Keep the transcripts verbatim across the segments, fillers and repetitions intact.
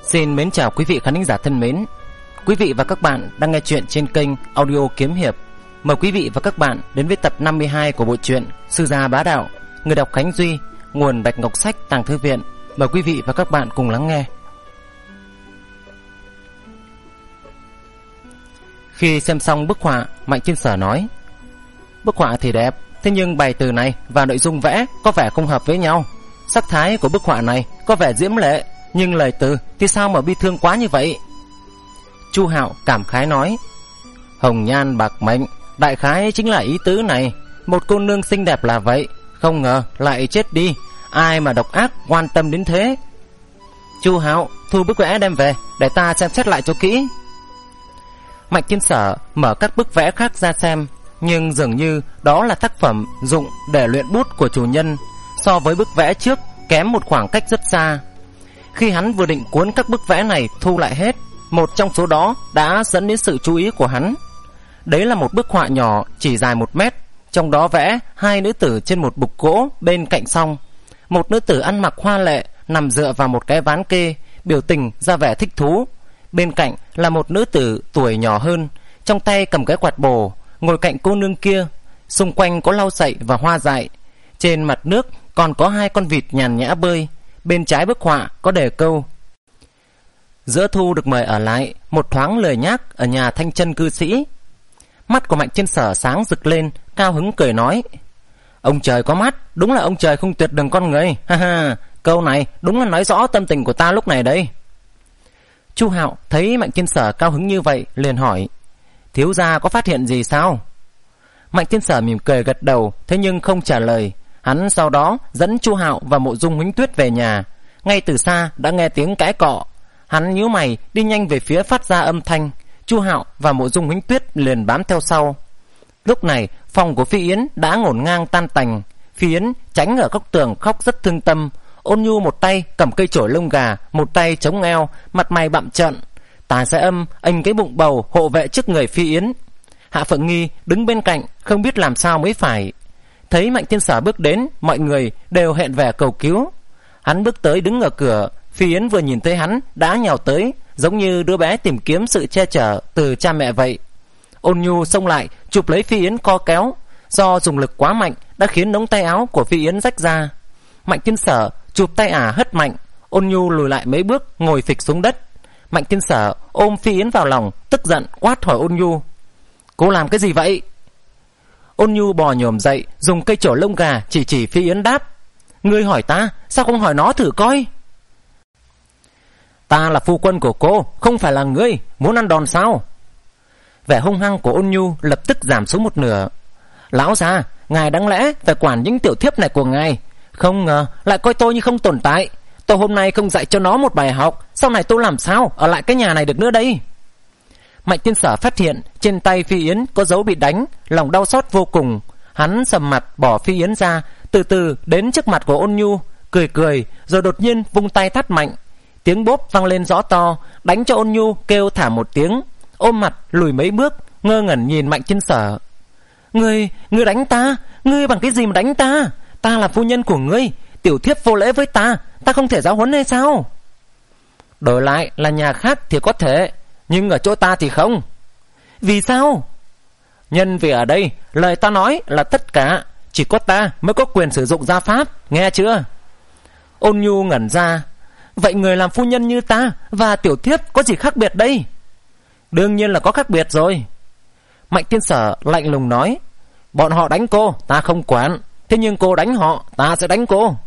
Xin mến chào quý vị khán thính giả thân mến. Quý vị và các bạn đang nghe chuyện trên kênh Audio Kiếm Hiệp. Mời quý vị và các bạn đến với tập năm mươi hai của bộ truyện Sư Gia Bá Đạo. Người đọc Khánh Duy, nguồn Bạch Ngọc Sách, Tàng Thư Viện. Mời quý vị và các bạn cùng lắng nghe. Khi xem xong bức họa, Mạnh Thiên Sở nói: bức họa thì đẹp, thế nhưng bài từ này và nội dung vẽ có vẻ không hợp với nhau. Sắc thái của bức họa này có vẻ diễm lệ, nhưng lời từ thì sao mà bi thương quá như vậy? Chu Hạo cảm khái nói: hồng nhan bạc mệnh, đại khái chính là ý tứ này. Một cô nương xinh đẹp là vậy, không ngờ lại chết đi. Ai mà độc ác quan tâm đến thế? Chu Hạo, thu bức vẽ đem về để ta xem xét lại cho kỹ. Mạnh Thiên Sở mở các bức vẽ khác ra xem, nhưng dường như đó là tác phẩm dụng để luyện bút của chủ nhân, so với bức vẽ trước kém một khoảng cách rất xa. Khi hắn vừa định cuốn các bức vẽ này thu lại hết, một trong số đó đã dẫn đến sự chú ý của hắn. Đấy là một bức họa nhỏ chỉ dài một mét, trong đó vẽ hai nữ tử trên một bục gỗ bên cạnh song. Một nữ tử ăn mặc hoa lệ nằm dựa vào một cái ván kê, biểu tình ra vẻ thích thú. Bên cạnh là một nữ tử tuổi nhỏ hơn, trong tay cầm cái quạt bồ, ngồi cạnh cô nương kia. Xung quanh có lau sậy và hoa dại. Trên mặt nước còn có hai con vịt nhàn nhã bơi. Bên trái bức họa có đề câu: giữa thu được mời ở lại, một thoáng lười nhác ở nhà thanh chân cư sĩ. Mắt của Mạnh Thiên Sở sáng rực lên, cao hứng cười nói: ông trời có mắt, đúng là ông trời không tuyệt đường con người. Ha ha, câu này đúng là nói rõ tâm tình của ta lúc này đây. Chu Hạo thấy Mạnh Thiên Sở cao hứng như vậy, liền hỏi: thiếu gia có phát hiện gì sao? Mạnh Thiên Sở mỉm cười gật đầu, thế nhưng không trả lời. Hắn sau đó dẫn Chu Hạo và Mộ Dung Huỳnh Tuyết về nhà. Ngay từ xa đã nghe tiếng cãi cọ. Hắn nhíu mày đi nhanh về phía phát ra âm thanh. Chu Hạo và Mộ Dung Huỳnh Tuyết liền bám theo sau. Lúc này phòng của Phi Yến đã ngổn ngang tan tành. Phi Yến tránh ở góc tường khóc rất thương tâm. Ôn Nhu một tay cầm cây chổi lông gà, một tay chống eo, mặt mày bặm trợn. Tà Sẽ Âm ênh cái bụng bầu hộ vệ trước người Phi Yến. Hạ Phượng Nghi đứng bên cạnh không biết làm sao mới phải. Thấy Mạnh Thiên Sở bước đến, mọi người đều hẹn vẻ cầu cứu. Hắn bước tới đứng ở cửa. Phi Yến vừa nhìn thấy hắn đã nhào tới, giống như đứa bé tìm kiếm sự che chở từ cha mẹ vậy. Ôn Nhu xông lại chụp lấy Phi Yến co kéo. Do dùng lực quá mạnh đã khiến ống tay áo của Phi Yến rách ra. Mạnh Thiên Sở chụp tay ả hất mạnh. Ôn Nhu lùi lại mấy bước, ngồi phịch xuống đất. Mạnh Thiên Sở ôm Phi Yến vào lòng, tức giận quát hỏi Ôn Nhu: cô làm cái gì vậy? Ôn Nhu bò nhổm dậy, dùng cây chổi lông gà chỉ chỉ Phi Yến đáp: ngươi hỏi ta, sao không hỏi nó thử coi? Ta là phu quân của cô, không phải là ngươi, muốn ăn đòn sao? Vẻ hung hăng của Ôn Nhu lập tức giảm xuống một nửa. Lão già, ngài đáng lẽ phải quản những tiểu thiếp này của ngài, không ngờ lại coi tôi như không tồn tại. Tôi hôm nay không dạy cho nó một bài học, sau này tôi làm sao ở lại cái nhà này được nữa đây? Mạnh Thiên Sở phát hiện trên tay Phi Yến có dấu bị đánh, lòng đau xót vô cùng. Hắn sầm mặt bỏ Phi Yến ra, từ từ đến trước mặt của Ôn Nhu, cười cười, rồi đột nhiên vung tay tát mạnh. Tiếng bốp vang lên rõ to, đánh cho Ôn Nhu kêu thả một tiếng, ôm mặt lùi mấy bước, ngơ ngẩn nhìn Mạnh Thiên Sở. Ngươi, ngươi đánh ta? Ngươi bằng cái gì mà đánh ta? Ta là phu nhân của ngươi, tiểu thiếp vô lễ với ta, ta không thể giáo huấn hay sao? Đổi lại là nhà khác thì có thể, nhưng ở chỗ ta thì không. Vì sao? Nhân vì ở đây lời ta nói là tất cả, chỉ có ta mới có quyền sử dụng gia pháp, nghe chưa? Ôn Nhu ngẩn ra. Vậy người làm phu nhân như ta và tiểu thiếp có gì khác biệt đây? Đương nhiên là có khác biệt rồi. Mạnh Thiên Sở lạnh lùng nói: bọn họ đánh cô, ta không quản, thế nhưng cô đánh họ, ta sẽ đánh cô.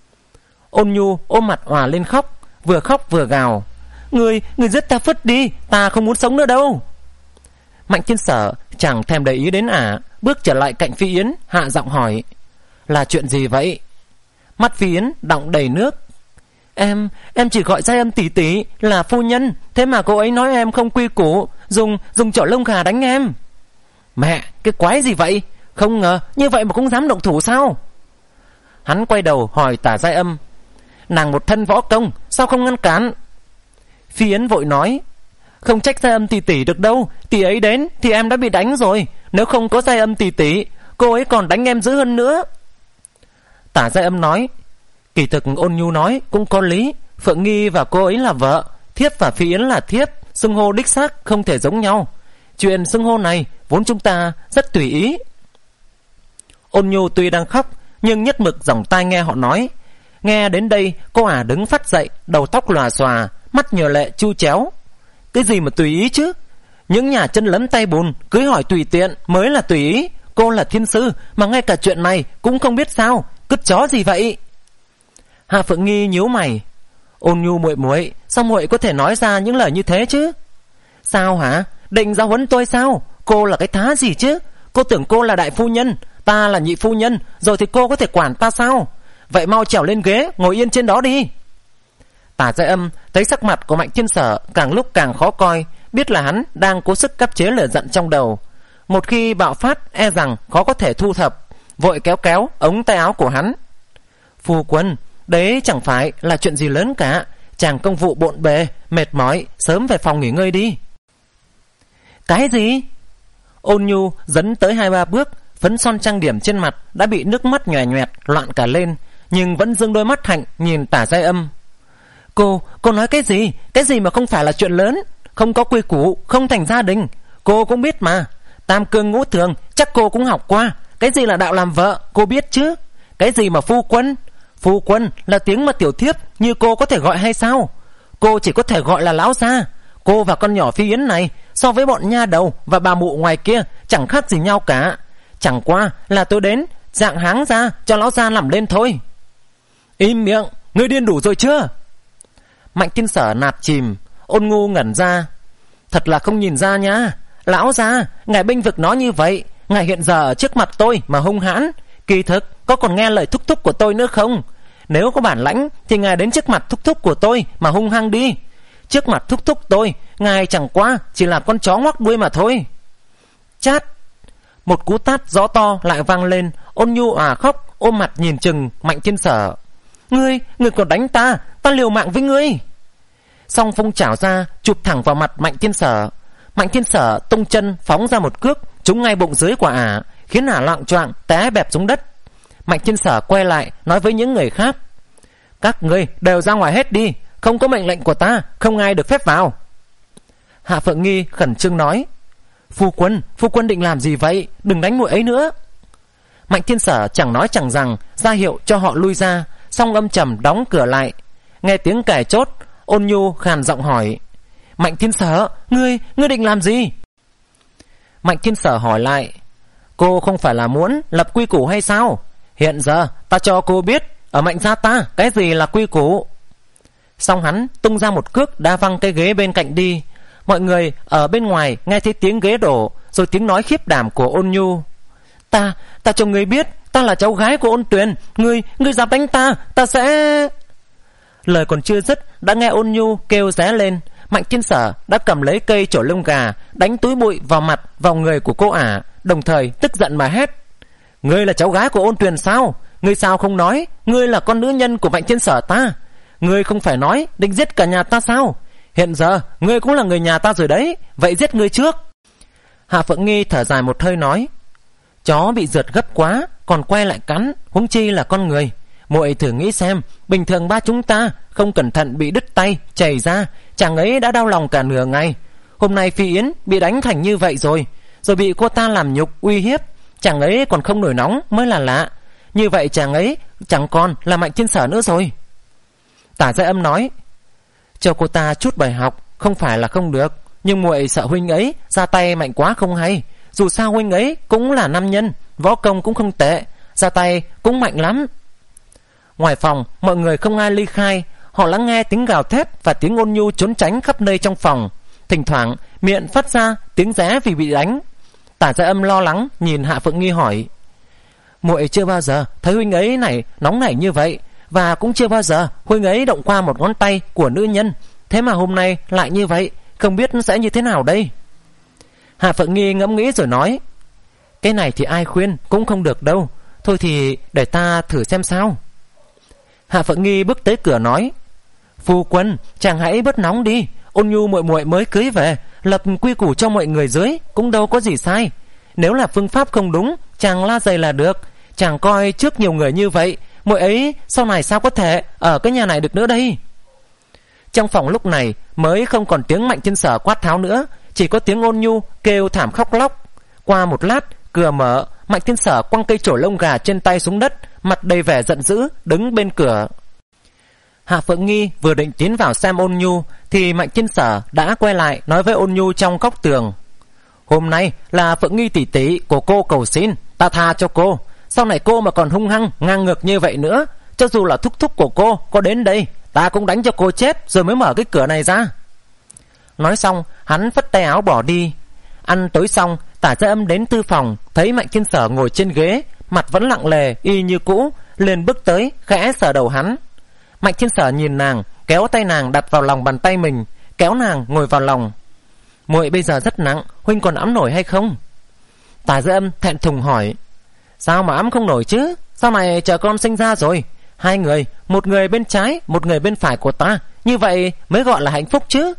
Ôn Nhu ôm mặt òa lên khóc, vừa khóc vừa gào: Người, người giết ta phứt đi, ta không muốn sống nữa đâu. Mạnh Thiên Sở chẳng thèm để ý đến ả, bước trở lại cạnh Phi Yến, hạ giọng hỏi: là chuyện gì vậy? Mắt Phi Yến đọng đầy nước. Em, em chỉ gọi Giai Âm tỷ tỷ là phu nhân, thế mà cô ấy nói em không quy củ, dùng dùng chổi lông gà đánh em. Mẹ, cái quái gì vậy? Không ngờ như vậy mà cũng dám động thủ sao? Hắn quay đầu hỏi Tả Giai Âm: nàng một thân võ công, sao không ngăn cản? Phi Yến vội nói: không trách Giai Âm tỷ tỷ được đâu, tỷ ấy đến thì em đã bị đánh rồi, nếu không có Giai Âm tỷ tỷ, cô ấy còn đánh em dữ hơn nữa. Tả Giai Âm nói: kỳ thực Ôn Nhu nói cũng có lý, Phượng Nghi và cô ấy là vợ, Thiếp và Phi Yến là thiếp, xưng hô đích xác không thể giống nhau. Chuyện xưng hô này vốn chúng ta rất tùy ý. Ôn Nhu tuy đang khóc nhưng nhất mực dòng tai nghe họ nói. Nghe đến đây, cô ả đứng phát dậy, đầu tóc lòa xòa, mắt nhờ lệ chu chéo. Cái gì mà tùy ý chứ? Những nhà chân lấm tay bùn cưới hỏi tùy tiện mới là tùy ý. Cô là thiên sư mà ngay cả chuyện này cũng không biết sao, cứt chó gì vậy? Hạ Phượng Nghi nhíu mày. Ôn Nhu muội muội, sao muội có thể nói ra những lời như thế chứ? Sao hả? Định giáo huấn tôi sao? Cô là cái thá gì chứ? Cô tưởng cô là đại phu nhân, ta là nhị phu nhân, rồi thì cô có thể quản ta sao? Vậy mau trèo lên ghế, ngồi yên trên đó đi. Tả Giai Âm thấy sắc mặt của Mạnh Thiên Sở càng lúc càng khó coi, biết là hắn đang cố sức cấp chế lửa giận trong đầu. Một khi bạo phát e rằng khó có thể thu thập, vội kéo kéo ống tay áo của hắn. Phu quân, đấy chẳng phải là chuyện gì lớn cả, chàng công vụ bộn bề, mệt mỏi, sớm về phòng nghỉ ngơi đi. Cái gì? Ôn Nhu dấn tới hai ba bước, phấn son trang điểm trên mặt đã bị nước mắt nhòe nhòe loạn cả lên, nhưng vẫn dương đôi mắt hạnh nhìn Tả Giai Âm. Cô, cô nói cái gì? Cái gì mà không phải là chuyện lớn? Không có quy củ, không thành gia đình. Cô cũng biết mà. Tam cương ngũ thường chắc cô cũng học qua. Cái gì là đạo làm vợ, cô biết chứ? Cái gì mà phu quân? Phu quân là tiếng mà tiểu thiếp như cô có thể gọi hay sao? Cô chỉ có thể gọi là lão gia. Cô và con nhỏ Phi Yến này so với bọn nha đầu và bà mụ ngoài kia chẳng khác gì nhau cả. Chẳng qua là tôi đến dạng háng ra cho lão gia làm lên thôi. Im miệng, ngươi điên đủ rồi chưa? Mạnh Thiên Sở nạt chìm. Ôn Ngu ngẩn ra. Thật là không nhìn ra nha. Lão gia, ngài bênh vực nó như vậy, ngài hiện giờ ở trước mặt tôi mà hung hãn, kỳ thực có còn nghe lời thúc thúc của tôi nữa không? Nếu có bản lãnh thì ngài đến trước mặt thúc thúc của tôi mà hung hăng đi. Trước mặt thúc thúc tôi, ngài chẳng qua chỉ là con chó ngoắc đuôi mà thôi. Chát. Một cú tát gió to lại vang lên. Ôn Nhu òa khóc, ôm mặt nhìn chừng Mạnh Thiên Sở. Ngươi, ngươi còn đánh ta, ta liều mạng với ngươi. Song phong chảo ra, chụp thẳng vào mặt Mạnh Thiên Sở. Mạnh Thiên Sở tung chân phóng ra một cước trúng ngay bụng dưới của ả, khiến ả loạng choạng té bẹp xuống đất. Mạnh Thiên Sở quay lại nói với những người khác. Các ngươi đều ra ngoài hết đi, không có mệnh lệnh của ta, không ai được phép vào. Hạ Phượng Nghi khẩn trương nói. Phu quân, phu quân định làm gì vậy? Đừng đánh muội ấy nữa. Mạnh Thiên Sở chẳng nói chẳng rằng ra hiệu cho họ lui ra, xong âm trầm đóng cửa lại. Nghe tiếng cài chốt, Ôn Nhu khàn giọng hỏi. Mạnh Thiên Sở, ngươi, ngươi định làm gì? Mạnh Thiên Sở hỏi lại. Cô không phải là muốn lập quy củ hay sao? Hiện giờ ta cho cô biết ở Mạnh gia ta cái gì là quy củ. Xong hắn tung ra một cước đá văng cái ghế bên cạnh đi. Mọi người ở bên ngoài nghe thấy tiếng ghế đổ, rồi tiếng nói khiếp đảm của Ôn Nhu. Ta, ta cho ngươi biết, ta là cháu gái của Ôn Tuyền. Ngươi, ngươi dám đánh ta, ta sẽ... Lời còn chưa dứt đã nghe Ôn Nhu kêu ré lên. Mạnh Thiên Sở đã cầm lấy cây chổi lông gà đánh túi bụi vào mặt, vào người của cô ả, đồng thời tức giận mà hét. Ngươi là cháu gái của Ôn Tuyền sao? Ngươi sao không nói ngươi là con nữ nhân của Mạnh Thiên Sở ta? Ngươi không phải nói định giết cả nhà ta sao? Hiện giờ ngươi cũng là người nhà ta rồi đấy, vậy giết ngươi trước. Hạ Phượng Nghi thở dài một hơi nói. Chó bị rượt gấp quá còn quay lại cắn, huống chi là con người. Muội thử nghĩ xem, bình thường ba chúng ta không cẩn thận bị đứt tay, chảy ra, chàng ấy đã đau lòng cả nửa ngày. Hôm nay Phi Yến bị đánh thành như vậy rồi, rồi bị cô ta làm nhục, uy hiếp, chàng ấy còn không nổi nóng mới là lạ. Như vậy chàng ấy chẳng còn là Mạnh Thiên Sở nữa rồi. Tả Giai Âm nói. Cho cô ta chút bài học không phải là không được, nhưng muội sợ huynh ấy ra tay mạnh quá không hay. Dù sao huynh ấy cũng là nam nhân, võ công cũng không tệ, ra tay cũng mạnh lắm. Ngoài phòng mọi người không ai ly khai, họ lắng nghe tiếng gào thét và tiếng Ôn Nhu trốn tránh khắp nơi trong phòng. Thỉnh thoảng miệng phát ra tiếng ré vì bị đánh. Tả Giai Âm lo lắng nhìn Hạ Phượng Nghi hỏi. Muội chưa bao giờ thấy huynh ấy này nóng nảy như vậy, và cũng chưa bao giờ huynh ấy động qua một ngón tay của nữ nhân. Thế mà hôm nay lại như vậy, không biết sẽ như thế nào đây. Hạ Phượng Nghi ngẫm nghĩ rồi nói. Cái này thì ai khuyên cũng không được đâu, thôi thì để ta thử xem sao. Hạ Phượng Nghi bước tới cửa nói. Phu quân, chàng hãy bớt nóng đi, Ôn Nhu muội muội mới cưới về, lập quy củ cho mọi người dưới cũng đâu có gì sai. Nếu là phương pháp không đúng, chàng la dày là được. Chàng coi trước nhiều người như vậy, muội ấy sau này sao có thể ở cái nhà này được nữa đây. Trong phòng lúc này mới không còn tiếng Mạnh Thiên Sở quát tháo nữa, chỉ có tiếng Ôn Nhu kêu thảm khóc lóc. Qua một lát, cửa mở, Mạnh Thiên Sở quăng cây chổi lông gà trên tay xuống đất, mặt đầy vẻ giận dữ đứng bên cửa. Hạ Phượng Nghi vừa định tiến vào xem Ôn Nhu thì Mạnh Thiên Sở đã quay lại nói với Ôn Nhu trong góc tường: "Hôm nay là Phượng Nghi tỷ tỷ của cô cầu xin, ta tha cho cô. Sau này cô mà còn hung hăng ngang ngược như vậy nữa, cho dù là thúc thúc của cô có đến đây, ta cũng đánh cho cô chết rồi mới mở cái cửa này ra." Nói xong, hắn phất tay áo bỏ đi. Ăn tối xong, Tả Gia Âm đến tư phòng, thấy Mạnh Thiên Sở ngồi trên ghế, mặt vẫn lặng lề y như cũ, liền bước tới khẽ sờ đầu hắn. Mạnh Thiên Sở nhìn nàng, kéo tay nàng đặt vào lòng bàn tay mình, kéo nàng ngồi vào lòng. "Muội bây giờ rất nặng, huynh còn ẵm nổi hay không?" Tả Gia Âm thẹn thùng hỏi. "Sao mà ẵm không nổi chứ? Sau này chờ con sinh ra rồi, hai người, một người bên trái, một người bên phải của ta, như vậy mới gọi là hạnh phúc chứ."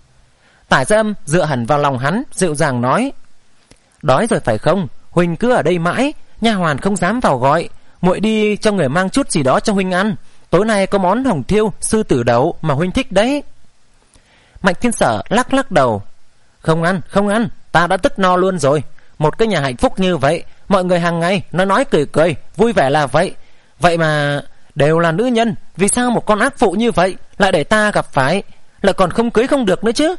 Tả Gia Âm dựa hẳn vào lòng hắn, dịu dàng nói: "Đói rồi phải không? Huynh cứ ở đây mãi, nha hoàn không dám vào gọi. Muội đi cho người mang chút gì đó cho huynh ăn. Tối nay có món hồng thiêu sư tử đậu mà huynh thích đấy." Mạnh Thiên Sở lắc lắc đầu: "Không ăn, không ăn, ta đã tức no luôn rồi. Một cái nhà hạnh phúc như vậy, mọi người hàng ngày nói nói cười cười, vui vẻ là vậy. Vậy mà đều là nữ nhân, vì sao một con ác phụ như vậy lại để ta gặp phải, lại còn không cưới không được nữa chứ?"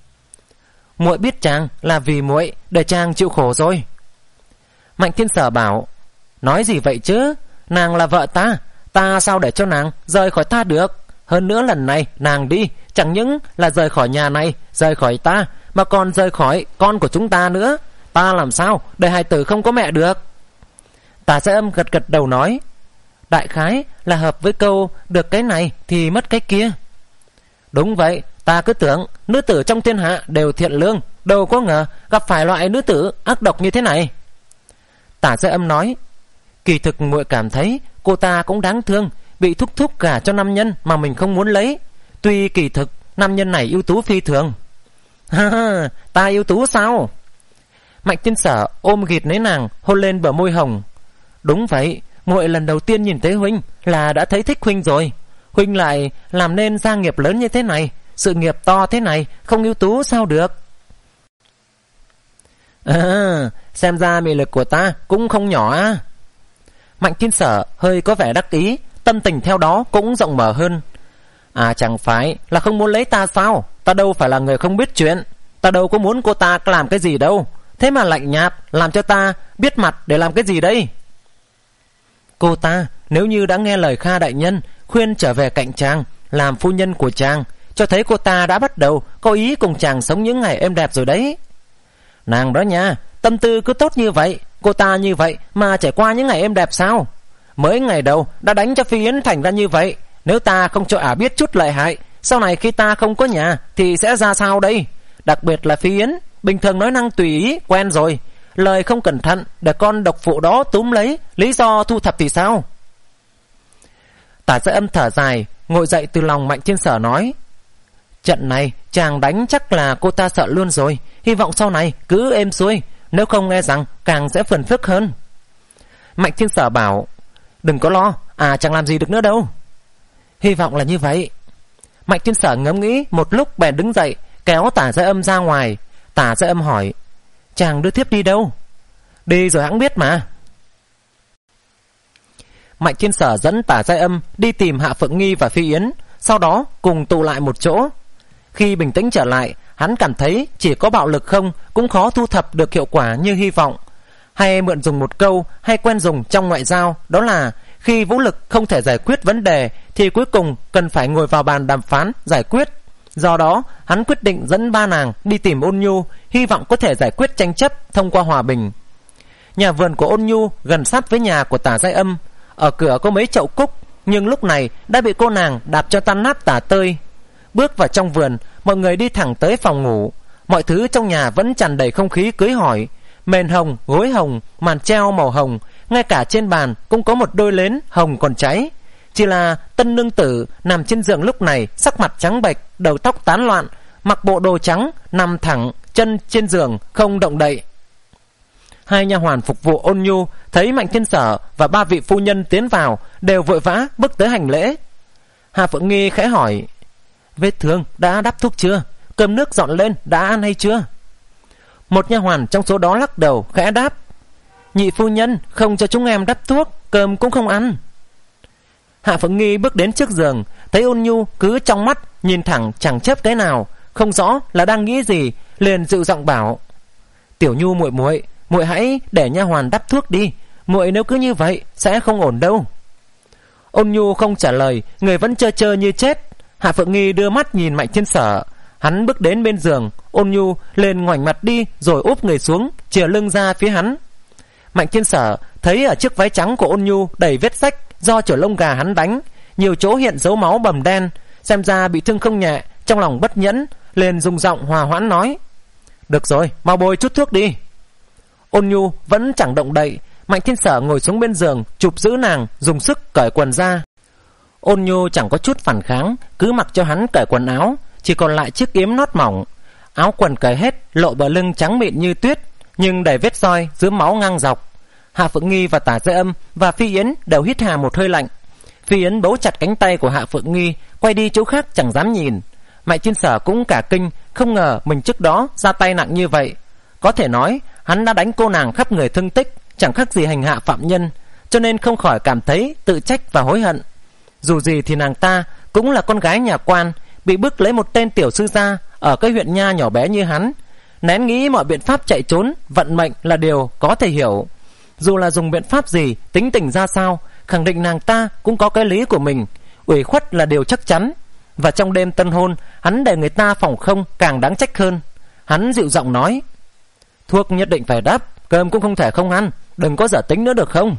"Muội biết chàng là vì muội để chàng chịu khổ rồi." Mạnh Thiên Sở bảo: "Nói gì vậy chứ? Nàng là vợ ta, ta sao để cho nàng rời khỏi ta được? Hơn nữa lần này nàng đi chẳng những là rời khỏi nhà này, rời khỏi ta, mà còn rời khỏi con của chúng ta nữa. Ta làm sao để hài tử không có mẹ được?" Tả Gia Âm gật gật đầu nói: "Đại khái là hợp với câu được cái này thì mất cái kia." "Đúng vậy, ta cứ tưởng nữ tử trong thiên hạ đều thiện lương, đâu có ngờ gặp phải loại nữ tử ác độc như thế này." Tả Gia Âm nói: "Kỳ thực muội cảm thấy cô ta cũng đáng thương, bị thúc thúc gả cho nam nhân mà mình không muốn lấy. Tuy kỳ thực nam nhân này ưu tú phi thường." "Ha ha, ta ưu tú sao?" Mạnh Thiên Sở ôm ghịt lấy nàng, hôn lên bờ môi hồng. "Đúng vậy, muội lần đầu tiên nhìn thấy huynh là đã thấy thích huynh rồi. Huynh lại làm nên gia nghiệp lớn như thế này, sự nghiệp to thế này, không ưu tú sao được?" "À, xem ra mị lực của ta cũng không nhỏ á." Mạnh Thiên Sở hơi có vẻ đắc ý, tâm tình theo đó cũng rộng mở hơn. "À, chẳng phải là không muốn lấy ta sao? Ta đâu phải là người không biết chuyện. Ta đâu có muốn cô ta làm cái gì đâu. Thế mà lạnh nhạt, làm cho ta biết mặt để làm cái gì đây?" "Cô ta nếu như đã nghe lời Kha đại nhân khuyên trở về cạnh chàng, làm phu nhân của chàng, cho thấy cô ta đã bắt đầu có ý cùng chàng sống những ngày êm đẹp rồi đấy." "Nàng đó nha, tâm tư cứ tốt như vậy, cô ta như vậy mà trải qua những ngày êm đẹp sao? Mới ngày đầu đã đánh cho Phi Yến thành ra như vậy. Nếu ta không cho ả biết chút lợi hại, sau này khi ta không có nhà thì sẽ ra sao đây? Đặc biệt là Phi Yến, bình thường nói năng tùy ý, quen rồi. Lời không cẩn thận để con độc phụ đó túm lấy lý do thu thập thì sao?" Tả Gia Âm thở dài, ngồi dậy từ lòng Mạnh Thiên Sở nói: "Trận này chàng đánh chắc là cô ta sợ luôn rồi. Hy vọng sau này cứ êm xuôi, nếu không nghe rằng càng sẽ phiền phức hơn." Mạnh Thiên Sở bảo: "Đừng có lo, à chẳng làm gì được nữa đâu." "Hy vọng là như vậy." Mạnh Thiên Sở ngẫm nghĩ một lúc bèn đứng dậy, kéo Tả Gia Âm ra ngoài. Tả Gia Âm hỏi: "Chàng đưa thiếp đi đâu?" "Đi rồi hẵng biết mà." Mạnh Thiên Sở dẫn Tả Gia Âm đi tìm Hạ Phượng Nghi và Phi Yến, sau đó cùng tụ lại một chỗ. Khi bình tĩnh trở lại, hắn cảm thấy chỉ có bạo lực không cũng khó thu thập được hiệu quả như hy vọng. Hay mượn dùng một câu hay quen dùng trong ngoại giao, đó là khi vũ lực không thể giải quyết vấn đề thì cuối cùng cần phải ngồi vào bàn đàm phán giải quyết. Do đó, hắn quyết định dẫn ba nàng đi tìm Ôn Nhu, hy vọng có thể giải quyết tranh chấp thông qua hòa bình. Nhà vườn của Ôn Nhu gần sát với nhà của Tả Gia Âm, ở cửa có mấy chậu cúc, nhưng lúc này đã bị cô nàng đạp cho tan nát tả tơi. Bước vào trong vườn, mọi người đi thẳng tới phòng ngủ. Mọi thứ trong nhà vẫn tràn đầy không khí cưới hỏi. Mền hồng, gối hồng, màn treo màu hồng, ngay cả trên bàn cũng có một đôi nến hồng còn cháy. Chỉ là tân nương tử nằm trên giường lúc này sắc mặt trắng bệch, đầu tóc tán loạn, mặc bộ đồ trắng, nằm thẳng chân trên giường không động đậy. Hai nha hoàn phục vụ Ôn Nhu thấy Mạnh Thiên Sở và ba vị phu nhân tiến vào, đều vội vã bước tới hành lễ. Hà Phượng Nghi khẽ hỏi: Vết thương đã đắp thuốc chưa? Cơm nước dọn lên đã ăn hay chưa? Một nha hoàn trong số đó lắc đầu khẽ đáp: Nhị phu nhân không cho chúng em đắp thuốc, cơm cũng không ăn. Hạ Phượng Nghi bước đến trước giường, thấy Ôn Nhu cứ trong mắt nhìn thẳng chẳng chớp cái nào, không rõ là đang nghĩ gì, liền dịu giọng bảo: Tiểu Nhu muội muội, muội hãy để nha hoàn đắp thuốc đi, muội nếu cứ như vậy sẽ không ổn đâu. Ôn Nhu không trả lời, người vẫn trơ trơ như chết. Hạ Phượng Nghi đưa mắt nhìn Mạnh Thiên Sở, hắn bước đến bên giường, Ôn Nhu lên ngoảnh mặt đi rồi úp người xuống, chìa lưng ra phía hắn. Mạnh Thiên Sở thấy ở chiếc váy trắng của Ôn Nhu đầy vết rách do chổi lông gà hắn đánh, nhiều chỗ hiện dấu máu bầm đen, xem ra bị thương không nhẹ, trong lòng bất nhẫn, liền dùng giọng hòa hoãn nói: Được rồi, mau bôi chút thuốc đi. Ôn Nhu vẫn chẳng động đậy. Mạnh Thiên Sở ngồi xuống bên giường, chụp giữ nàng, dùng sức cởi quần ra. Ôn Nhu chẳng có chút phản kháng, cứ mặc cho hắn cởi quần áo, chỉ còn lại chiếc yếm nót mỏng. Áo quần cởi hết, lộ bờ lưng trắng mịn như tuyết, nhưng đầy vết roi, dướm máu ngang dọc. Hạ Phượng Nghi và Tả Giai Âm và Phi Yến đều hít hà một hơi lạnh. Phi Yến bấu chặt cánh tay của Hạ Phượng Nghi, quay đi chỗ khác chẳng dám nhìn. Mạnh Thiên Sở cũng cả kinh, không ngờ mình trước đó ra tay nặng như vậy. Có thể nói hắn đã đánh cô nàng khắp người thương tích, chẳng khác gì hành hạ phạm nhân, cho nên không khỏi cảm thấy tự trách và hối hận. Dù gì thì nàng ta cũng là con gái nhà quan, bị bức lấy một tên tiểu sư gia ở cái huyện nha nhỏ bé như hắn, nén nghĩ mọi biện pháp chạy trốn, vận mệnh là điều có thể hiểu. Dù là dùng biện pháp gì, tính tình ra sao, khẳng định nàng ta cũng có cái lý của mình, ủy khuất là điều chắc chắn. Và trong đêm tân hôn, hắn để người ta phòng không càng đáng trách hơn. Hắn dịu giọng nói: Thuốc nhất định phải đắp, cơm cũng không thể không ăn, đừng có dở tính nữa được không?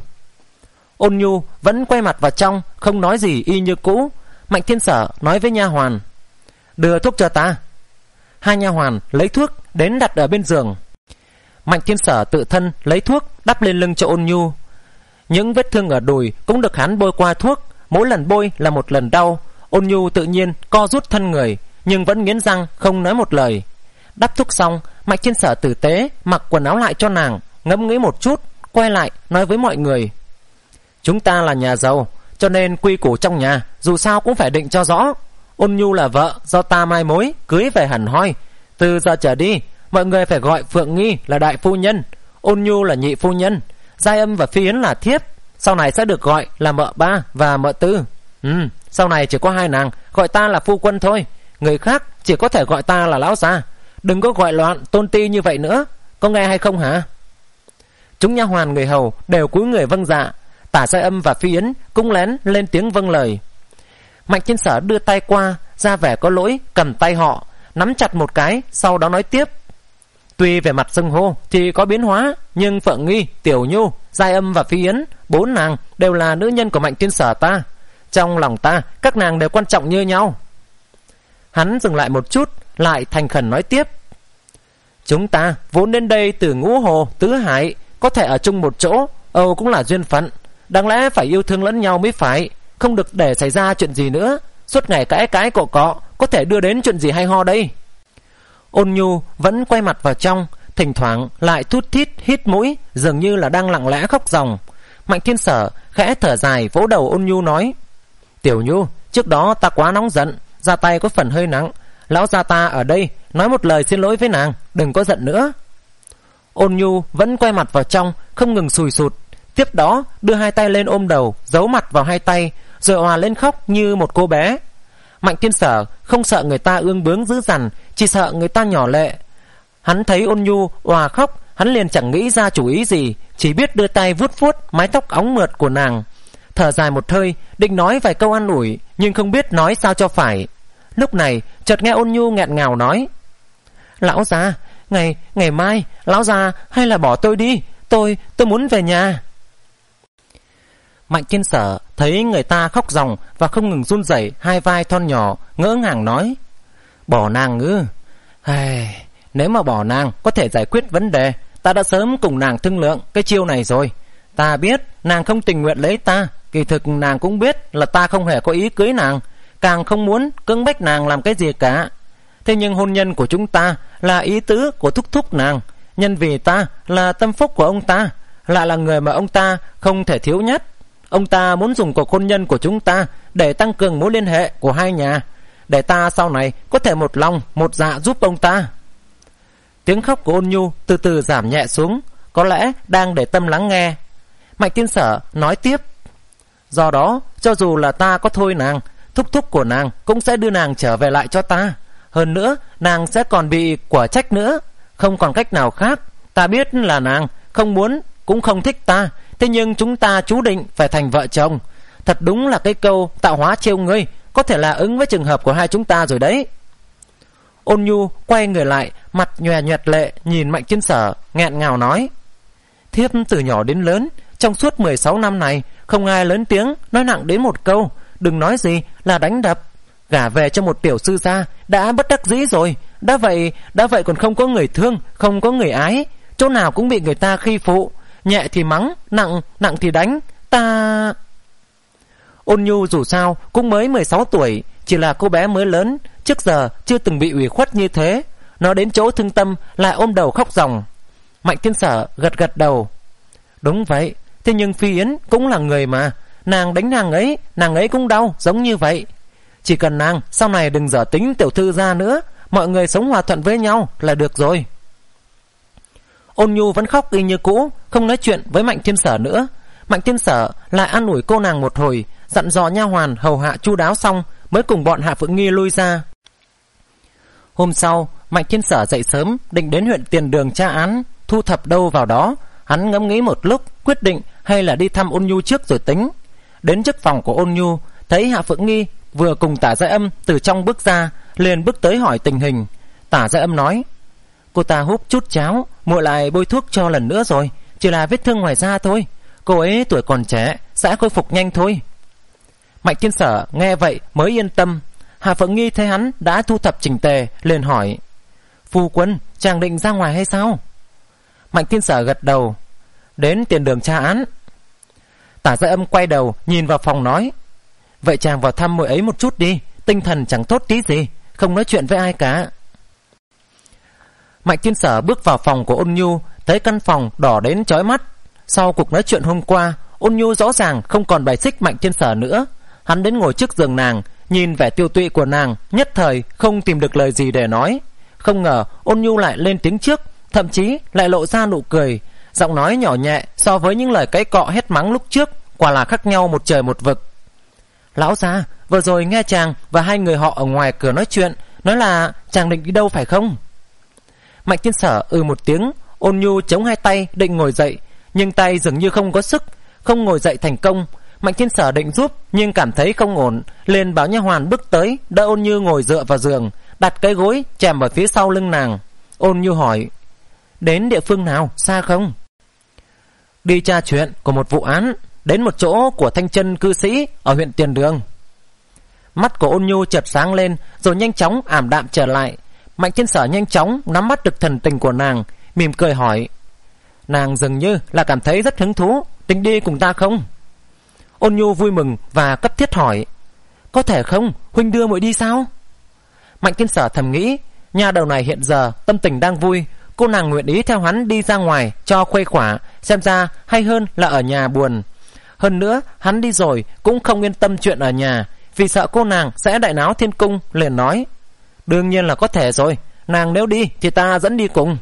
Ôn Nhu vẫn quay mặt vào trong, không nói gì, y như cũ. Mạnh Thiên Sở nói với nha hoàn: Đưa thuốc cho ta. Hai nha hoàn lấy thuốc đến đặt ở bên giường. Mạnh Thiên Sở tự thân lấy thuốc đắp lên lưng cho Ôn Nhu. Những vết thương ở đùi cũng được hắn bôi qua thuốc, mỗi lần bôi là một lần đau. Ôn Nhu tự nhiên co rút thân người, nhưng vẫn nghiến răng không nói một lời. Đắp thuốc xong, Mạnh Thiên Sở tử tế mặc quần áo lại cho nàng, ngẫm nghĩ một chút, quay lại nói với mọi người: Chúng ta là nhà giàu, cho nên quy củ trong nhà dù sao cũng phải định cho rõ. Ôn Nhu là vợ do ta mai mối cưới về hẳn hoi, từ giờ trở đi mọi người phải gọi Phượng Nghi là đại phu nhân, Ôn Nhu là nhị phu nhân, Giai Âm và Phi Yến là thiếp, sau này sẽ được gọi là mợ ba và mợ tư. Ừ, sau này chỉ có hai nàng gọi ta là phu quân thôi, người khác chỉ có thể gọi ta là lão gia. Đừng có gọi loạn tôn ti như vậy nữa, có nghe hay không hả? Chúng nha hoàn người hầu đều cúi người vâng dạ. Tả Giai Âm và Phi Yến cũng lén lên tiếng vâng lời. Mạnh Thiên Sở đưa tay qua, ra vẻ có lỗi, cầm tay họ, nắm chặt một cái, sau đó nói tiếp: Tuy về mặt xưng hô thì có biến hóa, nhưng Phượng Nghi, Tiểu Nhu, Giai Âm và Phi Yến, bốn nàng đều là nữ nhân của Mạnh Thiên Sở ta. Trong lòng ta, các nàng đều quan trọng như nhau. Hắn dừng lại một chút, lại thành khẩn nói tiếp: Chúng ta vốn đến đây từ Ngũ Hồ, Tứ Hải, có thể ở chung một chỗ, âu cũng là duyên phận. Đáng lẽ phải yêu thương lẫn nhau mới phải, không được để xảy ra chuyện gì nữa. Suốt ngày cãi cãi cọ cọ, có thể đưa đến chuyện gì hay ho đây? Ôn Nhu vẫn quay mặt vào trong, thỉnh thoảng lại thút thít hít mũi, dường như là đang lặng lẽ khóc ròng. Mạnh Thiên Sở khẽ thở dài vỗ đầu Ôn Nhu nói: Tiểu Nhu, trước đó ta quá nóng giận, ra tay có phần hơi nặng. Lão gia ta ở đây, nói một lời xin lỗi với nàng, đừng có giận nữa. Ôn Nhu vẫn quay mặt vào trong, không ngừng sùi sụt. Tiếp đó đưa hai tay lên ôm đầu, giấu mặt vào hai tay, rồi òa lên khóc như một cô bé. Mạnh Thiên Sở không sợ người ta ương bướng dữ dằn, chỉ sợ người ta nhỏ lệ. Hắn thấy Ôn Nhu òa khóc, hắn liền chẳng nghĩ ra chủ ý gì, chỉ biết đưa tay vuốt vuốt mái tóc óng mượt của nàng, thở dài một hơi, định nói vài câu an ủi, nhưng không biết nói sao cho phải. Lúc này chợt nghe Ôn Nhu nghẹn ngào nói: Lão gia, ngày ngày mai lão gia hay là bỏ tôi đi, tôi tôi muốn về nhà. Mạnh Thiên Sở thấy người ta khóc ròng và không ngừng run rẩy hai vai thon nhỏ, ngỡ ngàng nói: Bỏ nàng ư? Ai, nếu mà bỏ nàng có thể giải quyết vấn đề, ta đã sớm cùng nàng thương lượng cái chiêu này rồi. Ta biết nàng không tình nguyện lấy ta, kỳ thực nàng cũng biết là ta không hề có ý cưới nàng, càng không muốn cưỡng bách nàng làm cái gì cả. Thế nhưng hôn nhân của chúng ta là ý tứ của thúc thúc nàng, nhân vì ta là tâm phúc của ông ta, lại là người mà ông ta không thể thiếu nhất. Ông ta muốn dùng cuộc hôn nhân của chúng ta để tăng cường mối liên hệ của hai nhà. để ta sau này có thể một lòng một dạ giúp ông ta. Tiếng khóc của Ôn Nhu từ từ giảm nhẹ xuống, có lẽ đang để tâm lắng nghe. Mạnh Thiên Sở nói tiếp: do đó, cho dù là ta có thôi nàng, thúc thúc của nàng cũng sẽ đưa nàng trở về lại cho ta. Hơn nữa, nàng sẽ còn bị quả trách nữa. Không còn cách nào khác. Ta biết là nàng không muốn cũng không thích ta, thế nhưng chúng ta chú định phải thành vợ chồng. Thật đúng là cái câu tạo hóa trêu ngươi có thể là ứng với trường hợp của hai chúng ta rồi đấy. Ôn Nhu quay người lại, mặt nhòe nhòe lệ nhìn Mạnh Thiên Sở, nghẹn ngào nói: thiếp từ nhỏ đến lớn, trong suốt mười sáu năm này không ai lớn tiếng nói nặng đến một câu, đừng nói gì là đánh đập. Gả về cho một tiểu sư gia đã bất đắc dĩ rồi, đã vậy đã vậy còn không có người thương, không có người ái, chỗ nào cũng bị người ta khi phụ, nhẹ thì mắng, nặng nặng thì đánh. Ta... Ôn Nhu dù sao cũng mới mười sáu tuổi, chỉ là cô bé mới lớn, trước giờ chưa từng bị ủy khuất như thế. Nó đến chỗ thương tâm lại ôm đầu khóc ròng. Mạnh Thiên Sở gật gật đầu: đúng vậy, thế nhưng Phi Yến cũng là người mà, nàng đánh nàng ấy, nàng ấy cũng đau giống như vậy. Chỉ cần nàng sau này đừng dở tính tiểu thư ra nữa, mọi người sống hòa thuận với nhau là được rồi. Ôn Nhu vẫn khóc y như cũ, không nói chuyện với Mạnh Thiên Sở nữa. Mạnh Thiên Sở lại an ủi cô nàng một hồi, dặn dò nha hoàn hầu hạ chu đáo xong mới cùng bọn Hạ Phượng Nghi lui ra. Hôm sau, Mạnh Thiên Sở dậy sớm, định đến huyện Tiền Đường tra án, thu thập đâu vào đó. Hắn ngẫm nghĩ một lúc, quyết định hay là đi thăm Ôn Nhu trước rồi tính. Đến trước phòng của Ôn Nhu, thấy Hạ Phượng Nghi vừa cùng Tả Gia Âm từ trong bước ra, liền bước tới hỏi tình hình. Tả Gia Âm nói: cô ta húp chút cháo, muội lại bôi thuốc cho lần nữa rồi, chỉ là vết thương ngoài da thôi, cô ấy tuổi còn trẻ, sẽ khôi phục nhanh thôi. Mạnh Thiên Sở nghe vậy mới yên tâm. Hạ Phượng Nghi thấy hắn đã thu thập chỉnh tề, liền hỏi: phu quân, chàng định ra ngoài hay sao? Mạnh Thiên Sở gật đầu: đến Tiền Đường tra án. Tả Gia Âm quay đầu nhìn vào phòng nói: vậy chàng vào thăm muội ấy một chút đi, tinh thần chẳng tốt tí gì, không nói chuyện với ai cả. Mạnh Thiên Sở bước vào phòng của Ôn Nhu, thấy căn phòng đỏ đến chói mắt. Sau cuộc nói chuyện hôm qua, Ôn Nhu rõ ràng không còn bài xích Mạnh Thiên Sở nữa. Hắn đến ngồi trước giường nàng, nhìn vẻ tiêu tụy của nàng, nhất thời không tìm được lời gì để nói. Không ngờ Ôn Nhu lại lên tiếng trước, thậm chí lại lộ ra nụ cười, giọng nói nhỏ nhẹ so với những lời cãi cọ hét mắng lúc trước, quả là khác nhau một trời một vực. Lão gia, vừa rồi nghe chàng và hai người họ ở ngoài cửa nói chuyện, nói là chàng định đi đâu phải không? Mạnh Thiên Sở ừ một tiếng. Ôn Nhu chống hai tay định ngồi dậy, nhưng tay dường như không có sức, không ngồi dậy thành công. Mạnh Thiên Sở định giúp nhưng cảm thấy không ổn, liền bảo nha hoàn bước tới đỡ Ôn Nhu ngồi dựa vào giường, đặt cái gối chèm vào phía sau lưng nàng. Ôn Nhu hỏi: đến địa phương nào, xa không? Đi tra chuyện của một vụ án, đến một chỗ của thanh chân cư sĩ ở huyện Tiền Đường. Mắt của Ôn Nhu chợt sáng lên rồi nhanh chóng ảm đạm trở lại. Mạnh Thiên Sở nhanh chóng nắm bắt được thần tình của nàng, mỉm cười hỏi: nàng dường như là cảm thấy rất hứng thú, tính đi cùng ta không? Ôn Nhu vui mừng và cấp thiết hỏi: có thể không, huynh đưa muội đi sao? Mạnh Thiên Sở thầm nghĩ, nha đầu này hiện giờ tâm tình đang vui, cô nàng nguyện ý theo hắn đi ra ngoài cho khuây khỏa, xem ra hay hơn là ở nhà buồn. Hơn nữa hắn đi rồi cũng không yên tâm chuyện ở nhà, vì sợ cô nàng sẽ đại náo thiên cung, liền nói: đương nhiên là có thể rồi, nàng nếu đi thì ta dẫn đi cùng.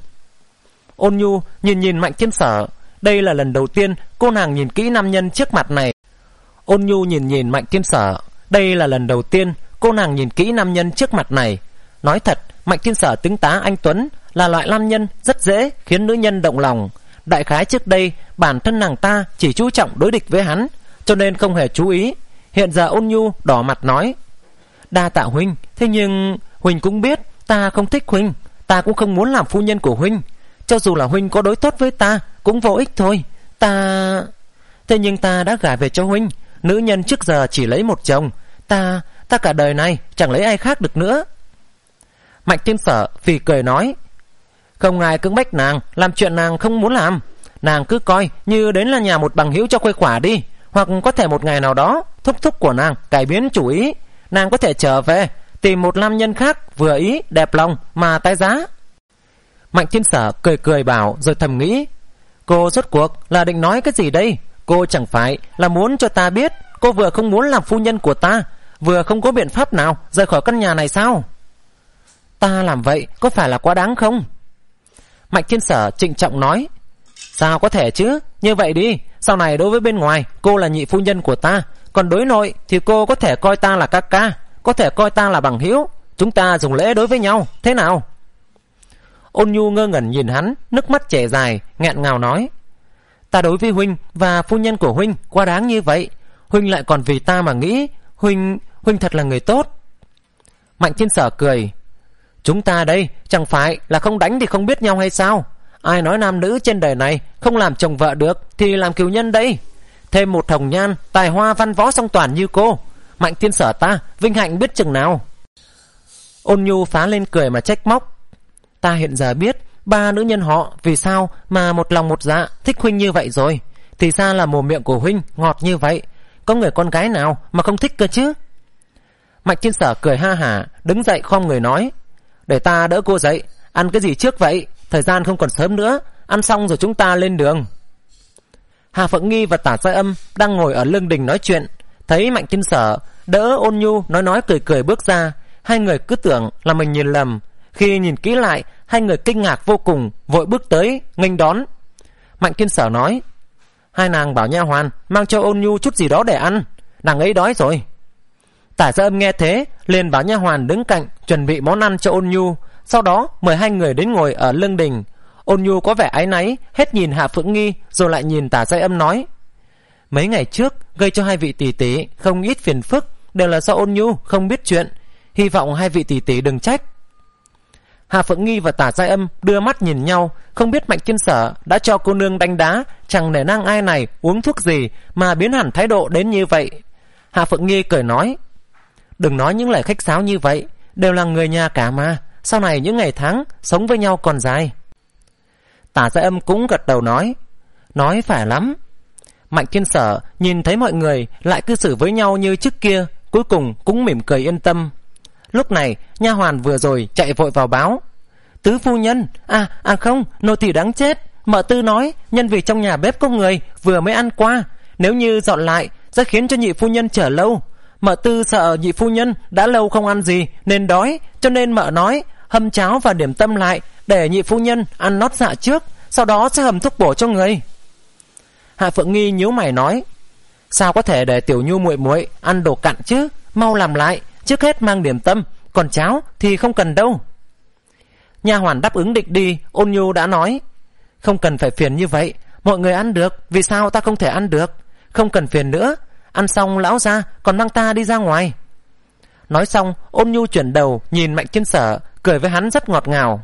Ôn Nhu nhìn nhìn Mạnh Thiên Sở, đây là lần đầu tiên cô nàng nhìn kỹ nam nhân trước mặt này. Ôn Nhu nhìn nhìn Mạnh Thiên Sở, đây là lần đầu tiên cô nàng nhìn kỹ nam nhân trước mặt này. Nói thật, Mạnh Thiên Sở tướng tá anh tuấn, là loại nam nhân rất dễ khiến nữ nhân động lòng. Đại khái trước đây bản thân nàng ta chỉ chú trọng đối địch với hắn, cho nên không hề chú ý. Hiện giờ Ôn Nhu đỏ mặt nói: đa tạ huynh, thế nhưng huynh cũng biết ta không thích huynh, ta cũng không muốn làm phu nhân của huynh. Cho dù là huynh có đối tốt với ta cũng vô ích thôi. Ta... Thế nhưng ta đã gả về cho huynh, nữ nhân trước giờ chỉ lấy một chồng, Ta ta cả đời này chẳng lấy ai khác được nữa. Mạnh Thiên Sở phì cười nói: không ai cưỡng bách nàng làm chuyện nàng không muốn làm, nàng cứ coi như đến là nhà một bằng hữu cho khuây khỏa đi. Hoặc có thể một ngày nào đó thúc thúc của nàng cải biến chủ ý, nàng có thể trở về tìm một nam nhân khác vừa ý đẹp lòng mà tái giá. Mạnh Thiên Sở cười cười bảo, rồi thầm nghĩ: cô rốt cuộc là định nói cái gì đây? Cô chẳng phải là muốn cho ta biết cô vừa không muốn làm phu nhân của ta, vừa không có biện pháp nào rời khỏi căn nhà này sao? Ta làm vậy có phải là quá đáng không? Mạnh Thiên Sở trịnh trọng nói. Sao có thể chứ? Như vậy đi, sau này đối với bên ngoài cô là nhị phu nhân của ta, còn đối nội thì cô có thể coi ta là ca ca, có thể coi ta là bằng hữu. Chúng ta dùng lễ đối với nhau, thế nào? Ôn Nhu ngơ ngẩn nhìn hắn, nước mắt chảy dài, nghẹn ngào nói. Ta đối với huynh và phu nhân của huynh quá đáng như vậy, huynh lại còn vì ta mà nghĩ. Huynh, huynh thật là người tốt. Mạnh Thiên Sở cười. Chúng ta đây chẳng phải là không đánh thì không biết nhau hay sao? Ai nói nam nữ trên đời này không làm chồng vợ được thì làm kiều nhân đây. Thêm một hồng nhan, tài hoa văn võ song toàn như cô, Mạnh Thiên Sở ta vinh hạnh biết chừng nào. Ôn Nhu phá lên cười mà trách móc. Ta hiện giờ biết ba nữ nhân họ vì sao mà một lòng một dạ thích huynh như vậy rồi. Thì ra là mồm miệng của huynh ngọt như vậy, có người con gái nào mà không thích cơ chứ? Mạnh Thiên Sở cười ha hả, đứng dậy khom người nói. Để ta đỡ cô dậy, ăn cái gì trước vậy? Thời gian không còn sớm nữa, ăn xong rồi chúng ta lên đường. Hà Phượng Nghi và Tả Giai Âm đang ngồi ở lương đình nói chuyện, thấy Mạnh Thiên Sở đỡ Ôn Nhu nói nói cười cười bước ra, hai người cứ tưởng là mình nhìn lầm. Khi nhìn kỹ lại, hai người kinh ngạc vô cùng, vội bước tới nghênh đón. Mạnh Thiên Sở nói. Hai nàng bảo nha hoàn mang cho Ôn Nhu chút gì đó để ăn, nàng ấy đói rồi. Tả Giai Âm nghe thế liền bảo nha hoàn đứng cạnh chuẩn bị món ăn cho Ôn Nhu, sau đó mời hai người đến ngồi ở lương đình. Ôn Nhu có vẻ áy náy, hết nhìn Hạ Phượng Nghi rồi lại nhìn Tả Giai Âm nói. Mấy ngày trước gây cho hai vị tỷ tỷ không ít phiền phức, đều là do Ôn Nhu không biết chuyện, hy vọng hai vị tỷ tỷ đừng trách. Hạ Phượng Nghi và Tả Giai Âm đưa mắt nhìn nhau, không biết Mạnh Thiên Sở đã cho cô nương đánh đá chẳng nể nang ai này uống thuốc gì mà biến hẳn thái độ đến như vậy. Hạ Phượng Nghi cười nói. Đừng nói những lời khách sáo như vậy, đều là người nhà cả mà, sau này những ngày tháng sống với nhau còn dài. Tả Giai Âm cũng gật đầu nói. Nói phải lắm. Mạnh Thiên Sở nhìn thấy mọi người lại cư xử với nhau như trước kia, cuối cùng cũng mỉm cười yên tâm. Lúc này nha hoàn vừa rồi chạy vội vào báo. Tứ phu nhân, à à không, nô tỳ đáng chết. Mợ Tư nói nhân vì trong nhà bếp có người vừa mới ăn qua, nếu như dọn lại sẽ khiến cho nhị phu nhân chờ lâu. Mợ Tư sợ nhị phu nhân đã lâu không ăn gì nên đói, cho nên mợ nói hâm cháo và điểm tâm lại để nhị phu nhân ăn nót dạ trước, sau đó sẽ hầm thuốc bổ cho người. Hạ Phượng Nghi nhíu mày nói. Sao có thể để Tiểu Nhu muội muội ăn đồ cặn chứ? Mau làm lại, trước hết mang điểm tâm, còn cháo thì không cần đâu. Nha hoàn đáp ứng định đi. Ôn Nhu đã nói. Không cần phải phiền như vậy, mọi người ăn được, vì sao ta không thể ăn được? Không cần phiền nữa, ăn xong lão gia còn mang ta đi ra ngoài. Nói xong Ôn Nhu chuyển đầu nhìn Mạnh Thiên Sở, cười với hắn rất ngọt ngào.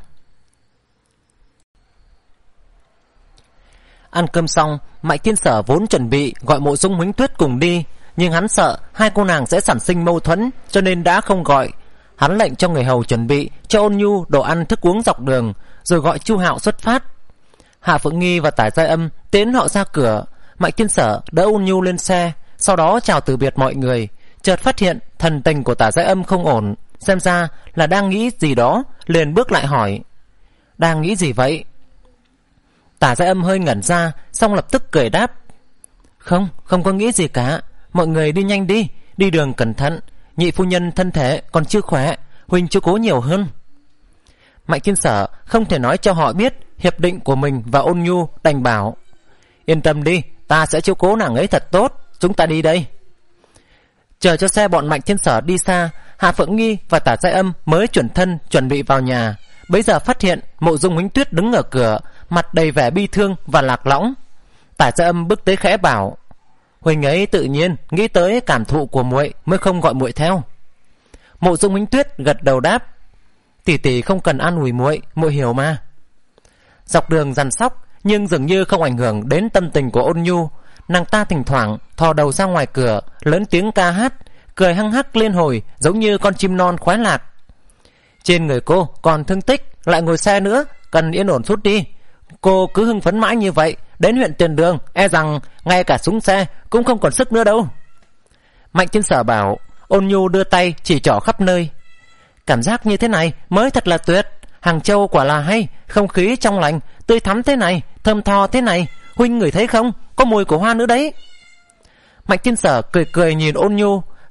Ăn cơm xong, Mạnh Thiên Sở vốn chuẩn bị gọi Mộ Dung Huỳnh Tuyết cùng đi, nhưng hắn sợ hai cô nàng sẽ sản sinh mâu thuẫn, cho nên đã không gọi. Hắn lệnh cho người hầu chuẩn bị cho Ôn Nhu đồ ăn thức uống dọc đường, rồi gọi Chu Hạo xuất phát. Hạ Phượng Nghi và Tả Giai Âm tiễn họ ra cửa. Mạnh Thiên Sở đỡ Ôn Nhu lên xe, sau đó chào từ biệt mọi người. Chợt phát hiện thần tình của Tả Giai Âm không ổn, xem ra là đang nghĩ gì đó, liền bước lại hỏi. Đang nghĩ gì vậy? Tả Giai Âm hơi ngẩn ra, xong lập tức cười đáp. Không, không có nghĩ gì cả. Mọi người đi nhanh đi, đi đường cẩn thận. Nhị phu nhân thân thể còn chưa khỏe, huynh chiếu cố nhiều hơn. Mạnh Thiên Sở không thể nói cho họ biết hiệp định của mình và Ôn Nhu, đành bảo. Yên tâm đi, ta sẽ chiếu cố nàng ấy thật tốt. Chúng ta đi đây. Chờ cho xe bọn Mạnh Thiên Sở đi xa, Hạ Phượng Nghi và Tả Giai Âm mới chuẩn thân chuẩn bị vào nhà. Bấy giờ phát hiện Mộ Dung Huỳnh Tuyết đứng ở cửa, mặt đầy vẻ bi thương và lạc lõng. Tả Giai Âm bước tới khẽ bảo. Huỳnh ấy tự nhiên nghĩ tới cảm thụ của muội mới không gọi muội theo. Mộ Dung Huỳnh Tuyết gật đầu đáp. Tỷ tỷ không cần an ủi muội, muội hiểu mà. Dọc đường dằn sóc nhưng dường như không ảnh hưởng đến tâm tình của Ôn Nhu. Nàng ta thỉnh thoảng thò đầu ra ngoài cửa, lớn tiếng ca hát, cười hăng hắc liên hồi, giống như con chim non khoái lạc. Trên người cô còn thương tích, lại ngồi xe nữa, cần yên ổn chút đi. Cô cứ hưng phấn mãi như vậy, đến huyện Tiền Đường e rằng ngay cả súng xe cũng không còn sức nữa đâu. Mạnh Thiên Sở bảo. Ôn Nhu đưa tay chỉ trỏ khắp nơi. Cảm giác như thế này mới thật là tuyệt. Hàng Châu quả là hay, không khí trong lành, tươi thắm thế này, thơm tho thế này. Huynh ngửi thấy không, có mùi của hoa nữa đấy. Mạnh Thiên Sở cười cười nhìn Ôn Nhu,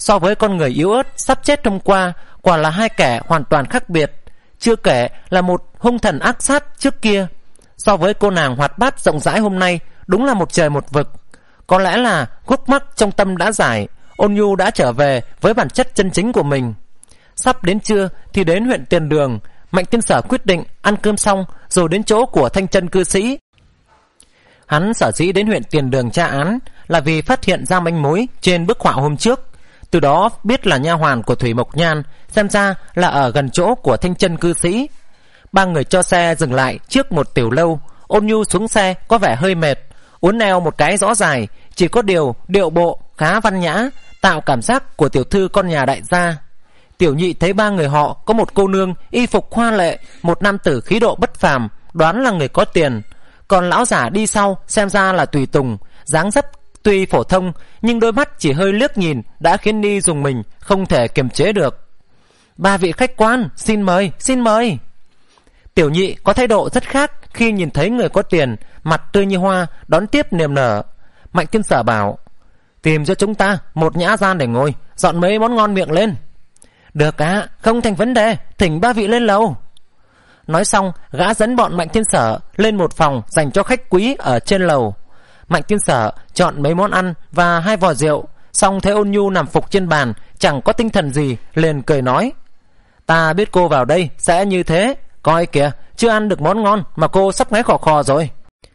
so với con người yếu ớt sắp chết hôm qua, quả là hai kẻ hoàn toàn khác biệt. Chưa kể là một hung thần ác sát trước kia, so với cô nàng hoạt bát rộng rãi hôm nay, đúng là một trời một vực. Có lẽ là khúc mắc trong tâm đã giải, Ôn Nhu đã trở về với bản chất chân chính của mình. Sắp đến trưa thì đến huyện Tiền Đường. Mạnh Thiên Sở quyết định ăn cơm xong rồi đến chỗ của thanh chân cư sĩ. Hắn sở dĩ đến huyện Tiền Đường tra án là vì phát hiện ra manh mối trên bức họa hôm trước, từ đó biết là nha hoàn của Thủy Mộc Nhan, xem ra là ở gần chỗ của thanh chân cư sĩ. Ba người cho xe dừng lại trước một tiểu lâu. Ôn Nhu xuống xe có vẻ hơi mệt, uốn eo một cái rõ dài, chỉ có điều điệu bộ khá văn nhã, tạo cảm giác của tiểu thư con nhà đại gia. Tiểu nhị thấy ba người họ có một cô nương y phục hoa lệ, một nam tử khí độ bất phàm, đoán là người có tiền. Còn lão giả đi sau xem ra là tùy tùng, dáng dấp tuy phổ thông nhưng đôi mắt chỉ hơi liếc nhìn đã khiến Ni dùng mình không thể kiềm chế được. Ba vị khách quan, xin mời, xin mời. Tiểu nhị có thái độ rất khác khi nhìn thấy người có tiền, mặt tươi như hoa, đón tiếp niềm nở. Mạnh Thiên Sở bảo: tìm cho chúng ta một nhã gian để ngồi, dọn mấy món ngon miệng lên. Được ạ, à, không thành vấn đề, thỉnh ba vị lên lầu. Nói xong, gã dẫn bọn Mạnh Thiên Sở lên một phòng dành cho khách quý ở trên lầu. Mạnh Thiên Sở chọn mấy món ăn và hai vò rượu, xong thấy Ôn Nhu nằm phục trên bàn, chẳng có tinh thần gì, liền cười nói: ta biết cô vào đây sẽ như thế, coi kìa, chưa ăn được món ngon mà cô sắp ngáy khò khò rồi.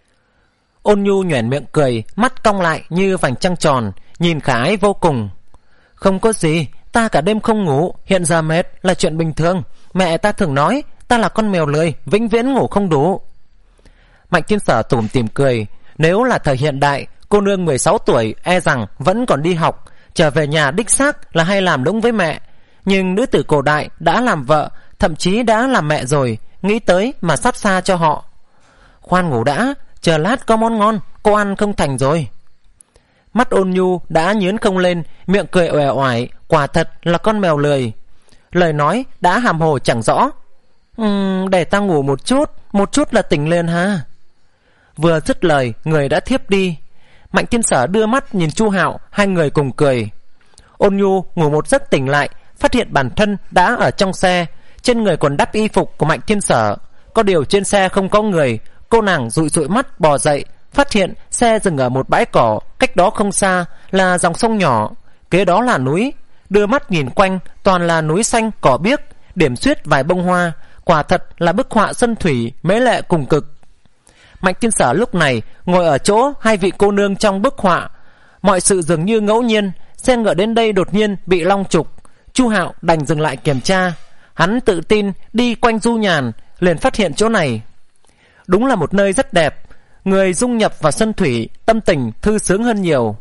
Ôn Nhu nhoẻn miệng cười, mắt cong lại như vành trăng tròn, nhìn khả ái vô cùng. Không có gì, ta cả đêm không ngủ, hiện giờ mệt là chuyện bình thường. Mẹ ta thường nói ta là con mèo lười, vĩnh viễn ngủ không đủ. Mạnh Thiên Sở tủm tỉm cười. Nếu là thời hiện đại, cô nương mười sáu tuổi e rằng vẫn còn đi học, trở về nhà đích xác là hay làm đúng với mẹ. Nhưng nữ tử cổ đại đã làm vợ, thậm chí đã làm mẹ rồi, nghĩ tới mà xót xa cho họ. Khoan ngủ đã, chờ lát có món ngon, cô ăn không thành rồi. Mắt Ôn Nhu đã nhướn không lên, miệng cười uể oải, quả thật là con mèo lười. Lời nói đã hàm hồ chẳng rõ. Uhm, để ta ngủ một chút, một chút là tỉnh lên ha. Vừa dứt lời, người đã thiếp đi. Mạnh Thiên Sở đưa mắt nhìn Chu Hạo, hai người cùng cười. Ôn Nhu ngủ một giấc tỉnh lại, phát hiện bản thân đã ở trong xe, trên người còn đắp y phục của Mạnh Thiên Sở. Có điều trên xe không có người. Cô nàng dụi dụi mắt bò dậy, phát hiện xe dừng ở một bãi cỏ, cách đó không xa là dòng sông nhỏ, kế đó là núi. Đưa mắt nhìn quanh, toàn là núi xanh cỏ biếc, điểm xuyết vài bông hoa, quả thật là bức họa sơn thủy mỹ lệ cùng cực. Mạnh Thiên Sở lúc này ngồi ở chỗ hai vị cô nương trong bức họa. Mọi sự dường như ngẫu nhiên, xe ngựa đến đây đột nhiên bị long trục. Chu Hạo đành dừng lại kiểm tra. Hắn tự tin đi quanh du nhàn, liền phát hiện chỗ này đúng là một nơi rất đẹp. Người dung nhập vào sơn thủy, tâm tình thư sướng hơn nhiều.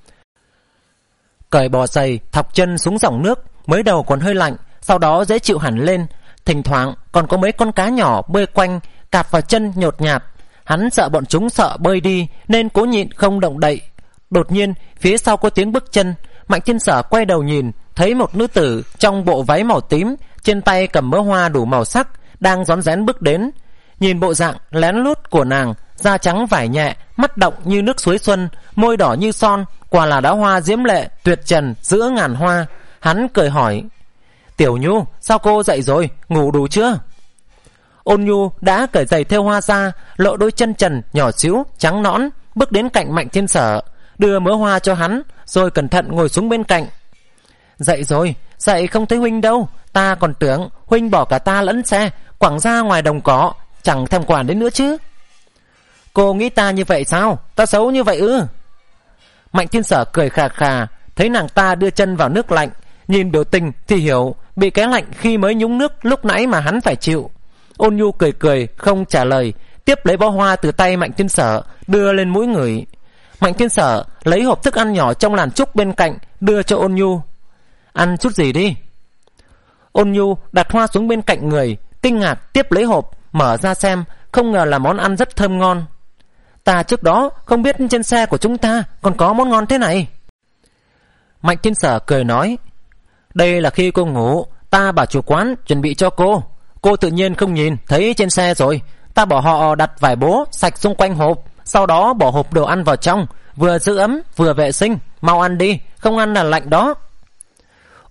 Cởi bò giày, thọc chân xuống dòng nước, mới đầu còn hơi lạnh, sau đó dễ chịu hẳn lên. Thỉnh thoảng còn có mấy con cá nhỏ bơi quanh, cạp vào chân nhột nhạt. Hắn sợ bọn chúng sợ bơi đi nên cố nhịn không động đậy. Đột nhiên phía sau có tiếng bước chân. Mạnh Thiên Sở quay đầu nhìn, thấy một nữ tử trong bộ váy màu tím, trên tay cầm mớ hoa đủ màu sắc, đang rón rén bước đến. Nhìn bộ dạng lén lút của nàng, da trắng vải nhẹ, mắt động như nước suối xuân, môi đỏ như son, quả là đóa hoa diễm lệ tuyệt trần giữa ngàn hoa. Hắn cười hỏi: Tiểu Nhu, sao cô dậy rồi, ngủ đủ chưa? Ôn Nhu đã cởi giày thêu hoa ra, lộ đôi chân trần nhỏ xíu trắng nõn, bước đến cạnh Mạnh Thiên Sở, đưa mớ hoa cho hắn, rồi cẩn thận ngồi xuống bên cạnh. Dậy rồi, dậy không thấy huynh đâu, ta còn tưởng huynh bỏ cả ta lẫn xe quẳng ra ngoài đồng cỏ, chẳng thèm quản đến nữa chứ. Cô nghĩ ta như vậy sao? Ta xấu như vậy ư? Mạnh Thiên Sở cười khà khà, thấy nàng ta đưa chân vào nước lạnh, nhìn biểu tình thì hiểu bị cái lạnh khi mới nhúng nước lúc nãy mà hắn phải chịu. Ôn Nhu cười cười không trả lời, tiếp lấy bó hoa từ tay Mạnh Thiên Sở đưa lên mũi ngửi. Mạnh Thiên Sở lấy hộp thức ăn nhỏ trong làn trúc bên cạnh đưa cho Ôn Nhu. Ăn chút gì đi. Ôn Nhu đặt hoa xuống bên cạnh người, kinh ngạc tiếp lấy hộp, mở ra xem, không ngờ là món ăn rất thơm ngon. Ta trước đó không biết trên xe của chúng ta còn có món ngon thế này. Mạnh Thiên Sở cười nói: Đây là khi cô ngủ, ta bảo chủ quán chuẩn bị cho cô. Cô tự nhiên không nhìn thấy trên xe rồi. Ta bảo họ đặt vải bố sạch xung quanh hộp, sau đó bỏ hộp đồ ăn vào trong, vừa giữ ấm vừa vệ sinh. Mau ăn đi, không ăn là lạnh đó.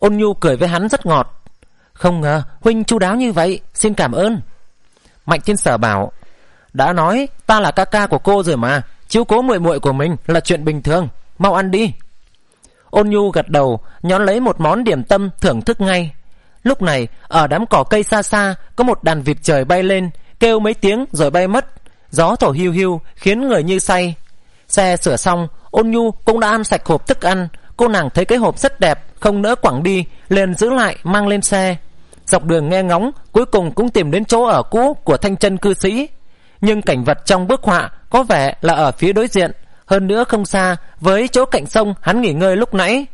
Ôn Nhu cười với hắn rất ngọt. Không ngờ huynh chu đáo như vậy, xin cảm ơn. Mạnh Thiên Sở bảo, đã nói ta là ca ca của cô rồi mà, chiếu cố muội muội của mình là chuyện bình thường, mau ăn đi. Ôn Nhu gật đầu, nhón lấy một món điểm tâm thưởng thức ngay. Lúc này ở đám cỏ cây xa xa có một đàn vịt trời bay lên, kêu mấy tiếng rồi bay mất. Gió thổi hiu hiu khiến người như say. Xe sửa xong, Ôn Nhu cũng đã ăn sạch hộp thức ăn. Cô nàng thấy cái hộp rất đẹp, không nỡ quẳng đi, liền giữ lại mang lên xe. Dọc đường nghe ngóng, cuối cùng cũng tìm đến chỗ ở cũ của Thanh Chân cư sĩ. Nhưng cảnh vật trong bức họa có vẻ là ở phía đối diện, hơn nữa không xa với chỗ cạnh sông hắn nghỉ ngơi lúc nãy.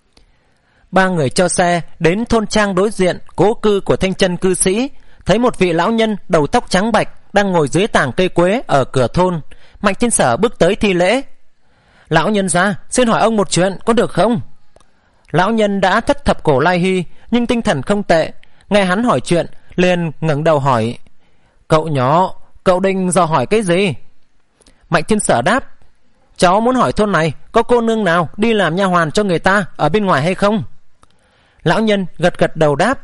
Ba người cho xe đến thôn trang đối diện cố cư của Thanh Chân cư sĩ, thấy một vị lão nhân đầu tóc trắng bạch đang ngồi dưới tàng cây quế ở cửa thôn. Mạnh Thiên Sở bước tới thi lễ. Lão nhân gia, xin hỏi ông một chuyện có được không? Lão nhân đã thất thập cổ lai hy, nhưng tinh thần không tệ. Nghe hắn hỏi chuyện, liền ngẩng đầu hỏi, cậu nhỏ, cậu định dò hỏi cái gì? Mạnh Thiên Sở đáp, cháu muốn hỏi thôn này có cô nương nào đi làm nha hoàn cho người ta ở bên ngoài hay không? Lão nhân gật gật đầu đáp,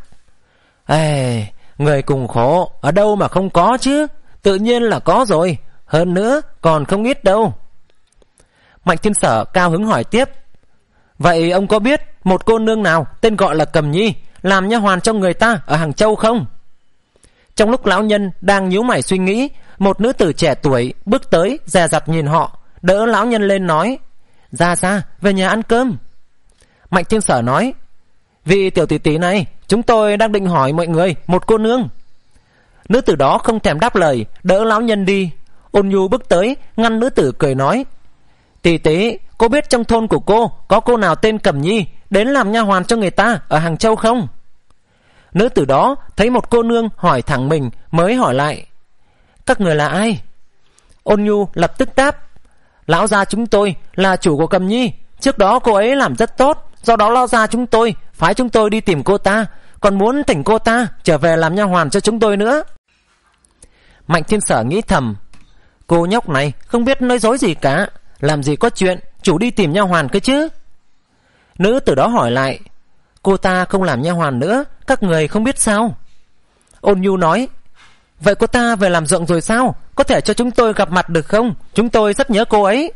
ê, người cùng khổ ở đâu mà không có chứ, tự nhiên là có rồi, hơn nữa còn không ít đâu. Mạnh Thiên Sở cao hứng hỏi tiếp, vậy ông có biết một cô nương nào tên gọi là Cầm Nhi làm nha hoàn cho người ta ở Hàng Châu không? Trong lúc lão nhân đang nhíu mày suy nghĩ, một nữ tử trẻ tuổi bước tới dè dặt nhìn họ, đỡ lão nhân lên nói, ra ra về nhà ăn cơm. Mạnh Thiên Sở nói, vị tiểu tỷ tỷ này, chúng tôi đang định hỏi mọi người một cô nương. Nữ tử đó không thèm đáp lời, đỡ lão nhân đi. Ôn Nhu bước tới ngăn nữ tử cười nói, tỷ tỷ, cô biết trong thôn của cô có cô nào tên Cẩm Nhi đến làm nha hoàn cho người ta ở Hàng Châu không? Nữ tử đó thấy một cô nương hỏi thẳng mình mới hỏi lại, các người là ai? Ôn Nhu lập tức đáp, lão gia chúng tôi là chủ của Cẩm Nhi, trước đó cô ấy làm rất tốt, do đó lão gia chúng tôi phái chúng tôi đi tìm cô ta, còn muốn thỉnh cô ta trở về làm nha hoàn cho chúng tôi nữa. Mạnh Thiên Sở nghĩ thầm, cô nhóc này không biết nói dối gì cả, làm gì có chuyện chủ đi tìm nha hoàn cơ chứ. Nữ tử đó hỏi lại, cô ta không làm nha hoàn nữa, các người không biết sao? Ôn Nhu nói, vậy cô ta về làm ruộng rồi sao? Có thể cho chúng tôi gặp mặt được không? Chúng tôi rất nhớ cô ấy.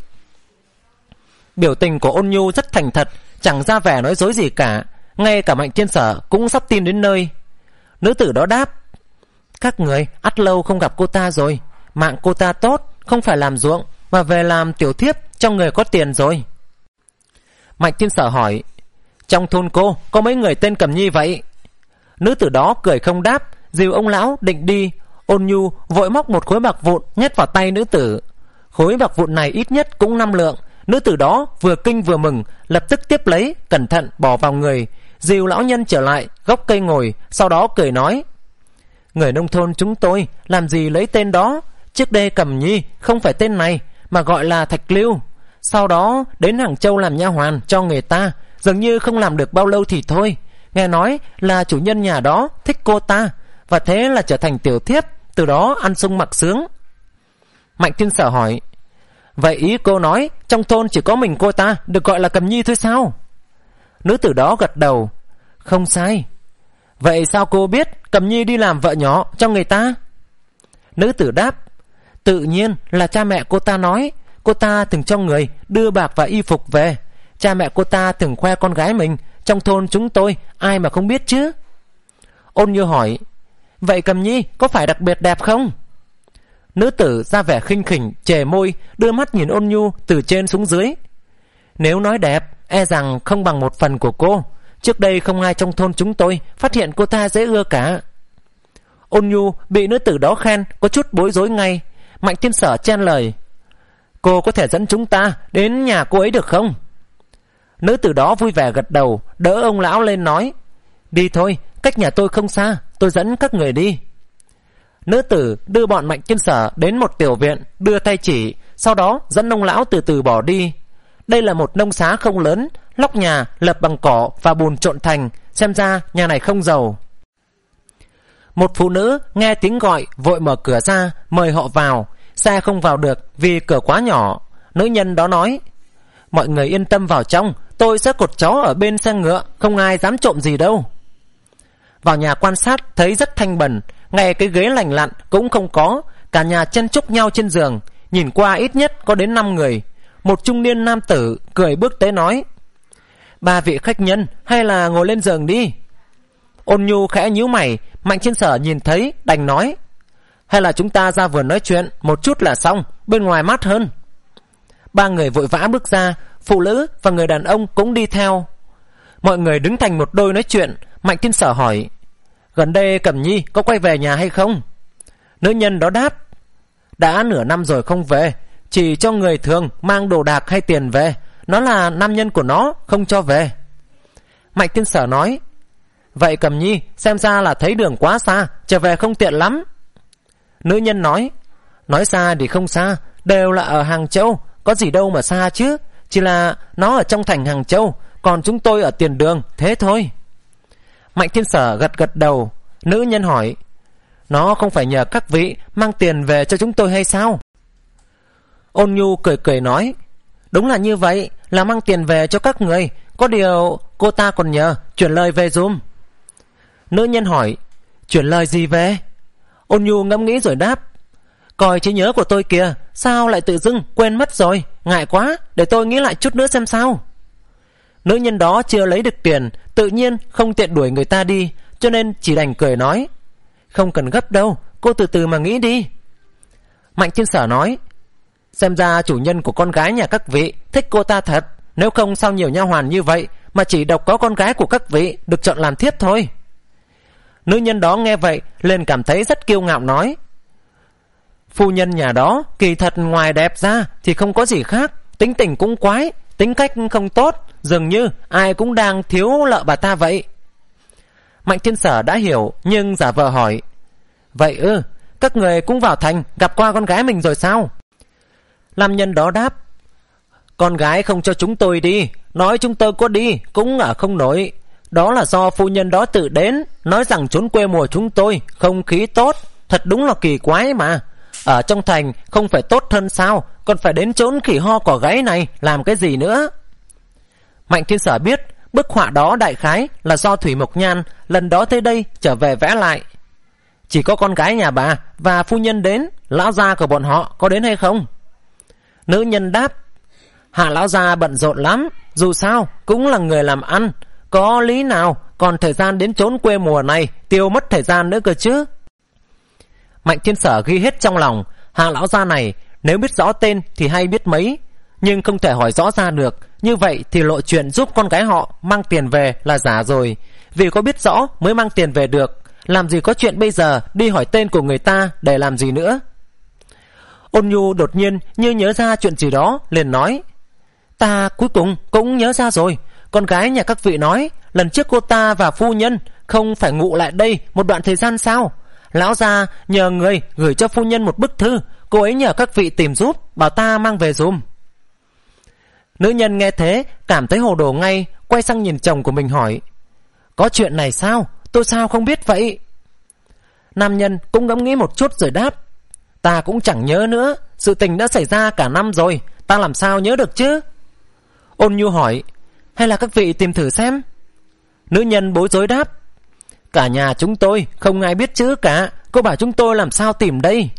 Biểu tình của Ôn Nhu rất thành thật, chẳng ra vẻ nói dối gì cả. Ngay cả Mạnh Thiên Sở cũng sắp tin đến nơi. Nữ tử đó đáp, các người ắt lâu không gặp cô ta rồi. Mạng cô ta tốt, không phải làm ruộng mà về làm tiểu thiếp cho người có tiền rồi. Mạnh Thiên Sở hỏi, trong thôn cô có mấy người tên Cẩm Nhi vậy? Nữ tử đó cười không đáp, dìu ông lão định đi. Ôn Nhu vội móc một khối bạc vụn nhét vào tay nữ tử. Khối bạc vụn này ít nhất cũng năm lượng. Nữ tử đó vừa kinh vừa mừng, lập tức tiếp lấy, cẩn thận bỏ vào người, dìu lão nhân trở lại gốc cây ngồi, sau đó cười nói, người nông thôn chúng tôi làm gì lấy tên đó, trước đây Cẩm Nhi không phải tên này mà gọi là Thạch Lưu, sau đó đến Hàng Châu làm nha hoàn cho người ta, dường như không làm được bao lâu thì thôi, nghe nói là chủ nhân nhà đó thích cô ta, và thế là trở thành tiểu thiếp, từ đó ăn sung mặc sướng. Mạnh Thiên Sở hỏi, vậy ý cô nói trong thôn chỉ có mình cô ta được gọi là Cẩm Nhi thôi sao? Nữ tử đó gật đầu, không sai. Vậy sao cô biết Cẩm Nhi đi làm vợ nhỏ cho người ta? Nữ tử đáp, tự nhiên là cha mẹ cô ta nói. Cô ta từng cho người đưa bạc và y phục về. Cha mẹ cô ta từng khoe con gái mình, trong thôn chúng tôi ai mà không biết chứ. Ôn Như hỏi, vậy Cẩm Nhi có phải đặc biệt đẹp không? Nữ tử ra vẻ khinh khỉnh, chề môi, đưa mắt nhìn Ôn Nhu từ trên xuống dưới. Nếu nói đẹp, e rằng không bằng một phần của cô. Trước đây không ai trong thôn chúng tôi phát hiện cô ta dễ ưa cả. Ôn Nhu bị nữ tử đó khen, có chút bối rối ngay. Mạnh Thiên Sở chen lời, cô có thể dẫn chúng ta đến nhà cô ấy được không? Nữ tử đó vui vẻ gật đầu, đỡ ông lão lên nói, đi thôi, cách nhà tôi không xa, tôi dẫn các người đi. Nữ tử đưa bọn Mạnh Thiên Sở đến một tiểu viện, đưa tay chỉ, sau đó dẫn ông lão từ từ bỏ đi. Đây là một nông xá không lớn, lóc nhà lợp bằng cỏ và bùn trộn thành, xem ra nhà này không giàu. Một phụ nữ nghe tiếng gọi vội mở cửa ra mời họ vào. Xe không vào được vì cửa quá nhỏ. Nữ nhân đó nói, mọi người yên tâm vào trong, tôi sẽ cột chó ở bên xe ngựa, không ai dám trộm gì đâu. Vào nhà quan sát thấy rất thanh bẩn, ngay cái ghế lành lặn cũng không có, cả nhà chen chúc nhau trên giường, nhìn qua ít nhất có đến năm người. Một trung niên nam tử cười bước tới nói: ba vị khách nhân, hay là ngồi lên giường đi. Ôn Nhu khẽ nhíu mày, Mạnh Thiên Sở nhìn thấy đành nói: hay là chúng ta ra vườn nói chuyện một chút là xong, bên ngoài mát hơn. Ba người vội vã bước ra, phụ nữ và người đàn ông cũng đi theo. Mọi người đứng thành một đôi nói chuyện. Mạnh Thiên Sở hỏi: gần đây Cẩm Nhi có quay về nhà hay không? Nữ nhân đó đáp: đã nửa năm rồi không về, chỉ cho người thường mang đồ đạc hay tiền về, nó là nam nhân của nó, không cho về. Mạnh Thiên Sở nói: vậy Cẩm Nhi xem ra là thấy đường quá xa, trở về không tiện lắm. Nữ nhân nói: nói xa thì không xa, đều là ở Hàng Châu, có gì đâu mà xa chứ, chỉ là nó ở trong thành Hàng Châu, còn chúng tôi ở tiền đường, thế thôi. Mạnh Thiên Sở gật gật đầu. Nữ nhân hỏi: nó không phải nhờ các vị mang tiền về cho chúng tôi hay sao? Ôn Nhu cười cười nói: đúng là như vậy, là mang tiền về cho các người, có điều cô ta còn nhờ chuyển lời về dùm. Nữ nhân hỏi: chuyển lời gì về? Ôn Nhu ngẫm nghĩ rồi đáp: coi trí nhớ của tôi kìa, sao lại tự dưng quên mất rồi, ngại quá, để tôi nghĩ lại chút nữa xem sao. Nữ nhân đó chưa lấy được tiền, tự nhiên không tiện đuổi người ta đi, cho nên chỉ đành cười nói: không cần gấp đâu, cô từ từ mà nghĩ đi. Mạnh Thiên Sở nói: xem ra chủ nhân của con gái nhà các vị thích cô ta thật, nếu không sao nhiều nha hoàn như vậy mà chỉ độc có con gái của các vị được chọn làm thiếp thôi. Nữ nhân đó nghe vậy liền cảm thấy rất kiêu ngạo nói: phu nhân nhà đó kỳ thật ngoài đẹp ra thì không có gì khác, tính tình cũng quái, tính cách không tốt, dường như ai cũng đang thiếu lợi bà ta vậy. Mạnh Thiên Sở đã hiểu, nhưng giả vờ hỏi: vậy ư, các người cũng vào thành gặp qua con gái mình rồi sao? Nam nhân đó đáp: con gái không cho chúng tôi đi, nói chúng tôi có đi cũng ở không nổi, đó là do phu nhân đó tự đến, nói rằng trốn quê mùa chúng tôi không khí tốt, thật đúng là kỳ quái mà. Ở trong thành không phải tốt hơn sao, còn phải đến trốn khỉ ho cỏ gáy này làm cái gì nữa. Mạnh Thiên Sở biết bức họa đó đại khái là do Thủy Mộc Nhan lần đó tới đây trở về vẽ lại. Chỉ có con gái nhà bà và phu nhân đến, lão gia của bọn họ có đến hay không? Nữ nhân đáp: Hạ lão gia bận rộn lắm, dù sao cũng là người làm ăn, có lý nào còn thời gian đến trốn quê mùa này tiêu mất thời gian nữa cơ chứ. Mạnh Thiên Sở ghi hết trong lòng, Hạ lão gia này nếu biết rõ tên thì hay biết mấy, nhưng không thể hỏi rõ ra được, như vậy thì lộ chuyện giúp con gái họ mang tiền về là giả rồi, vì có biết rõ mới mang tiền về được, làm gì có chuyện bây giờ đi hỏi tên của người ta để làm gì nữa. Ôn Nhu đột nhiên như nhớ ra chuyện gì đó, liền nói: ta cuối cùng cũng nhớ ra rồi, con gái nhà các vị nói lần trước cô ta và phu nhân không phải ngụ lại đây một đoạn thời gian sao? Lão gia nhờ người gửi cho phu nhân một bức thư, cô ấy nhờ các vị tìm giúp, bảo ta mang về dùm. Nữ nhân nghe thế cảm thấy hồ đồ ngay, quay sang nhìn chồng của mình hỏi: có chuyện này sao? Tôi sao không biết vậy? Nam nhân cũng ngẫm nghĩ một chút rồi đáp: ta cũng chẳng nhớ nữa, sự tình đã xảy ra cả năm rồi, ta làm sao nhớ được chứ? Ôn Nhu hỏi: hay là các vị tìm thử xem? Nữ nhân bối rối đáp: cả nhà chúng tôi không ai biết chữ cả, cô bảo chúng tôi làm sao tìm đây?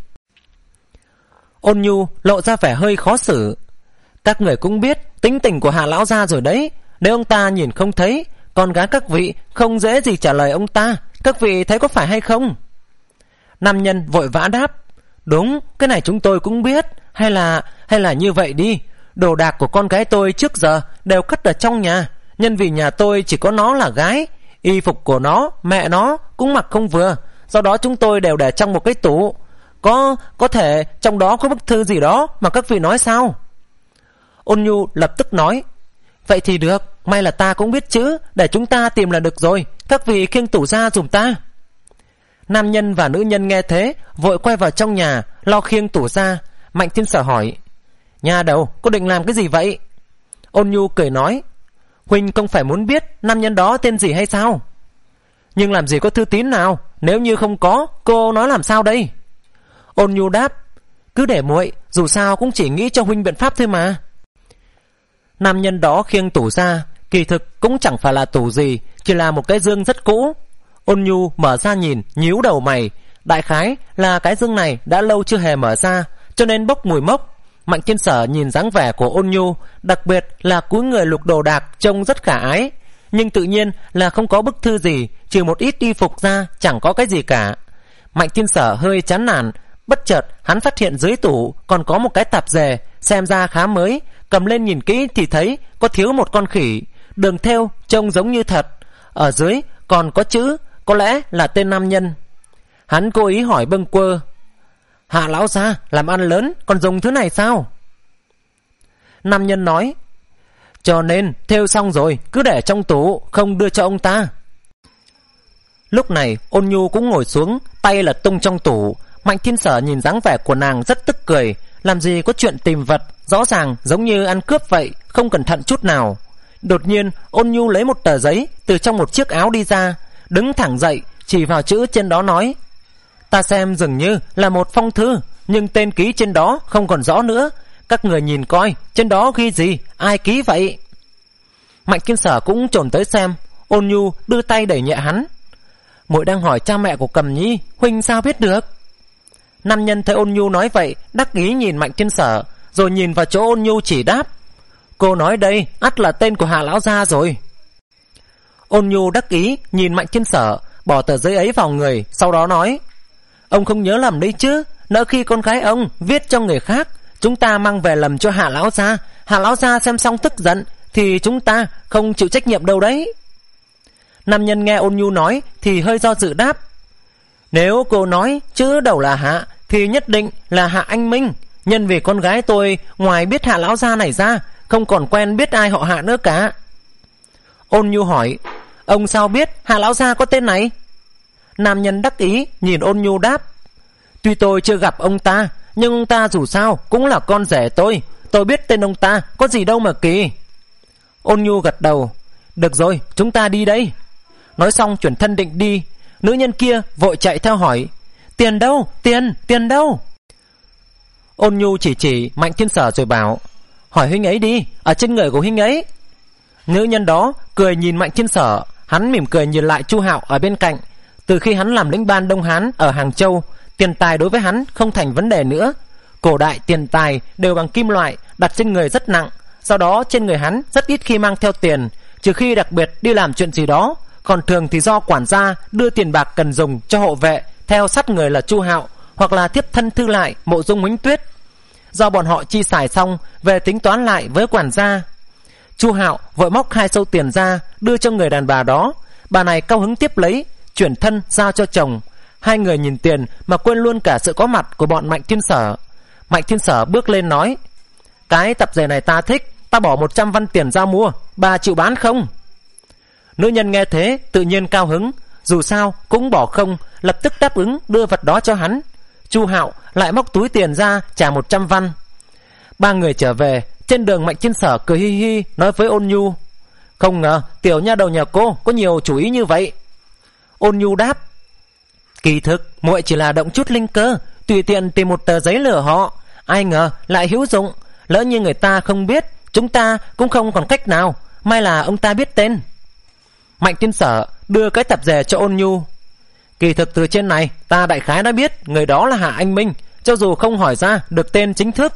Ôn Nhu lộ ra vẻ hơi khó xử: các người cũng biết tính tình của Hạ lão gia rồi đấy, nếu ông ta nhìn không thấy, con gái các vị không dễ gì trả lời ông ta, các vị thấy có phải hay không? Nam nhân vội vã đáp: đúng, cái này chúng tôi cũng biết, hay là hay là như vậy đi, đồ đạc của con gái tôi trước giờ đều cất ở trong nhà, nhân vì nhà tôi chỉ có nó là gái, y phục của nó mẹ nó cũng mặc không vừa, do đó chúng tôi đều để trong một cái tủ, có có thể trong đó có bức thư gì đó mà các vị nói sao? Ôn Nhu lập tức nói: vậy thì được, may là ta cũng biết chữ, để chúng ta tìm là được rồi, các vị khiêng tủ ra dùm ta. Nam nhân và nữ nhân nghe thế vội quay vào trong nhà lo khiêng tủ ra. Mạnh Thiên Sở hỏi: nhà đầu, cô định làm cái gì vậy? Ôn Nhu cười nói: huynh không phải muốn biết nam nhân đó tên gì hay sao? Nhưng làm gì có thư tín nào, nếu như không có, cô nói làm sao đây? Ôn Nhu đáp: cứ để muội, dù sao cũng chỉ nghĩ cho huynh biện pháp thôi mà. Nam nhân đó khiêng tủ ra, kỳ thực cũng chẳng phải là tủ gì, chỉ là một cái dương rất cũ. Ôn Nhu mở ra nhìn, nhíu đầu mày. Đại khái là cái dương này đã lâu chưa hề mở ra, cho nên bốc mùi mốc. Mạnh Thiên Sở nhìn dáng vẻ của Ôn Nhu, đặc biệt là cúi người lục đồ đạc, trông rất khả ái. Nhưng tự nhiên là không có bức thư gì, trừ một ít y phục ra, chẳng có cái gì cả. Mạnh Thiên Sở hơi chán nản. Bất chợt hắn phát hiện dưới tủ còn có một cái tạp dề, xem ra khá mới. Cầm lên nhìn kỹ thì thấy có thiếu một con khỉ, đường thêu trông giống như thật. Ở dưới còn có chữ, có lẽ là tên nam nhân. Hắn cố ý hỏi bâng quơ: Hạ lão gia làm ăn lớn còn dùng thứ này sao? Nam nhân nói: Cho nên thêu xong rồi cứ để trong tủ, không đưa cho ông ta. Lúc này Ôn Nhu cũng ngồi xuống, tay lật tung trong tủ. Mạnh Thiên Sở nhìn dáng vẻ của nàng rất tức cười. Làm gì có chuyện tìm vật, rõ ràng giống như ăn cướp vậy, không cẩn thận chút nào. Đột nhiên Ôn Nhu lấy một tờ giấy từ trong một chiếc áo đi ra, đứng thẳng dậy, chỉ vào chữ trên đó nói: Ta xem dường như là một phong thư, nhưng tên ký trên đó không còn rõ nữa. Các người nhìn coi, trên đó ghi gì, ai ký vậy? Mạnh Thiên Sở cũng trồn tới xem. Ôn Nhu đưa tay đẩy nhẹ hắn: Muội đang hỏi cha mẹ của Cầm Nhi, huynh sao biết được? Nam nhân thấy Ôn Nhu nói vậy, đắc ý nhìn Mạnh Thiên Sở, rồi nhìn vào chỗ Ôn Nhu chỉ đáp: Cô nói đây ắt là tên của Hạ lão gia rồi. Ôn Nhu đắc ý nhìn Mạnh Thiên Sở, bỏ tờ giấy ấy vào người, sau đó nói: Ông không nhớ lầm đấy chứ? Nỡ khi con gái ông viết cho người khác, chúng ta mang về lầm cho Hạ lão gia, Hạ lão gia xem xong tức giận thì chúng ta không chịu trách nhiệm đâu đấy. Nam nhân nghe Ôn Nhu nói thì hơi do dự đáp: Nếu cô nói chữ đầu là Hạ thì nhất định là Hạ Anh Minh. Nhân vì con gái tôi ngoài biết Hạ lão gia này ra, không còn quen biết ai họ Hạ nữa cả. Ôn Nhu hỏi: Ông sao biết Hạ lão gia có tên này? Nam nhân đắc ý nhìn Ôn Nhu đáp: Tuy tôi chưa gặp ông ta, nhưng ông ta dù sao cũng là con rể tôi, tôi biết tên ông ta có gì đâu mà kỳ. Ôn Nhu gật đầu: Được rồi, chúng ta đi đây. Nói xong chuyển thân định đi. Nữ nhân kia vội chạy theo hỏi: Tiền đâu? Tiền, tiền đâu? Ôn Nhu chỉ chỉ Mạnh Thiên Sở rồi bảo: Hỏi huynh ấy đi, ở trên người của huynh ấy. Nữ nhân đó cười nhìn Mạnh Thiên Sở. Hắn mỉm cười nhìn lại Chu Hạo ở bên cạnh. Từ khi hắn làm lĩnh ban Đông Hán ở Hàng Châu, tiền tài đối với hắn không thành vấn đề nữa. Cổ đại tiền tài đều bằng kim loại, đặt trên người rất nặng. Sau đó trên người hắn rất ít khi mang theo tiền, trừ khi đặc biệt đi làm chuyện gì đó. Còn thường thì do quản gia đưa tiền bạc cần dùng cho hộ vệ theo sát người là Chu Hạo, hoặc là tiếp thân thư lại Mộ Dung Huỳnh Tuyết. Do bọn họ chi xài xong về tính toán lại với quản gia. Chu Hạo vội móc hai sâu tiền ra đưa cho người đàn bà đó. Bà này cao hứng tiếp lấy, chuyển thân giao cho chồng. Hai người nhìn tiền mà quên luôn cả sự có mặt của bọn Mạnh Thiên Sở. Mạnh Thiên Sở bước lên nói: Cái tập dề này ta thích, ta bỏ một trăm văn tiền ra mua, bà chịu bán không? Nữ nhân nghe thế tự nhiên cao hứng, dù sao cũng bỏ không, lập tức đáp ứng đưa vật đó cho hắn. Chu Hạo lại móc túi tiền ra trả một trăm văn. Ba người trở về. Trên đường Mạnh Thiên Sở cười hi hi nói với Ôn Nhu: Không ngờ tiểu nha đầu nhà cô có nhiều chủ ý như vậy. Ôn Nhu đáp: Kỳ thực muội chỉ là động chút linh cơ, tùy tiện tìm một tờ giấy lừa họ. Ai ngờ lại hữu dụng. Lỡ như người ta không biết, chúng ta cũng không còn cách nào. May là ông ta biết tên. Mạnh Thiên Sở đưa cái tập dề cho Ôn Nhu. Kỳ thực từ trên này ta đại khái đã biết người đó là Hạ Anh Minh, cho dù không hỏi ra được tên chính thức.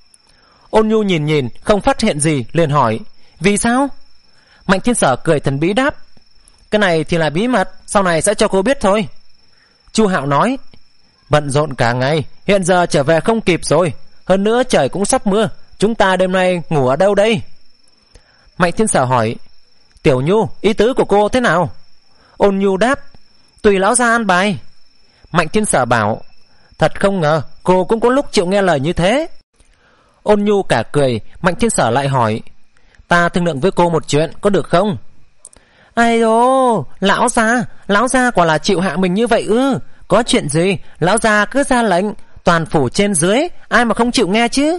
Ôn Nhu nhìn nhìn không phát hiện gì, liền hỏi: Vì sao? Mạnh Thiên Sở cười thần bí đáp: Cái này thì là bí mật, sau này sẽ cho cô biết thôi. Chu Hạo nói: Bận rộn cả ngày, hiện giờ trở về không kịp rồi. Hơn nữa trời cũng sắp mưa, chúng ta đêm nay ngủ ở đâu đây? Mạnh Thiên Sở hỏi: Tiểu Nhu, ý tứ của cô thế nào? Ôn Nhu đáp: Tùy lão gia an bài. Mạnh Thiên Sở bảo: Thật không ngờ cô cũng có lúc chịu nghe lời như thế. Ôn Nhu cả cười. Mạnh Thiên Sở lại hỏi: Ta thương lượng với cô một chuyện có được không? Ai ô, lão gia, lão gia quả là chịu hạ mình như vậy ư? Có chuyện gì lão gia cứ ra lệnh, toàn phủ trên dưới ai mà không chịu nghe chứ?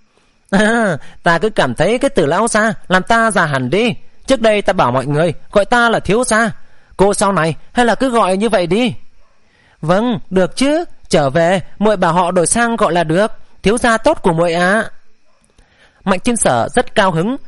À, ta cứ cảm thấy cái từ lão gia làm ta già hẳn đi. Trước đây ta bảo mọi người gọi ta là thiếu gia, cô sau này hay là cứ gọi như vậy đi. Vâng, được chứ, trở về muội bảo họ đổi sang gọi là được. Thiếu gia tốt của muội ạ. Mạnh Thiên Sở rất cao hứng,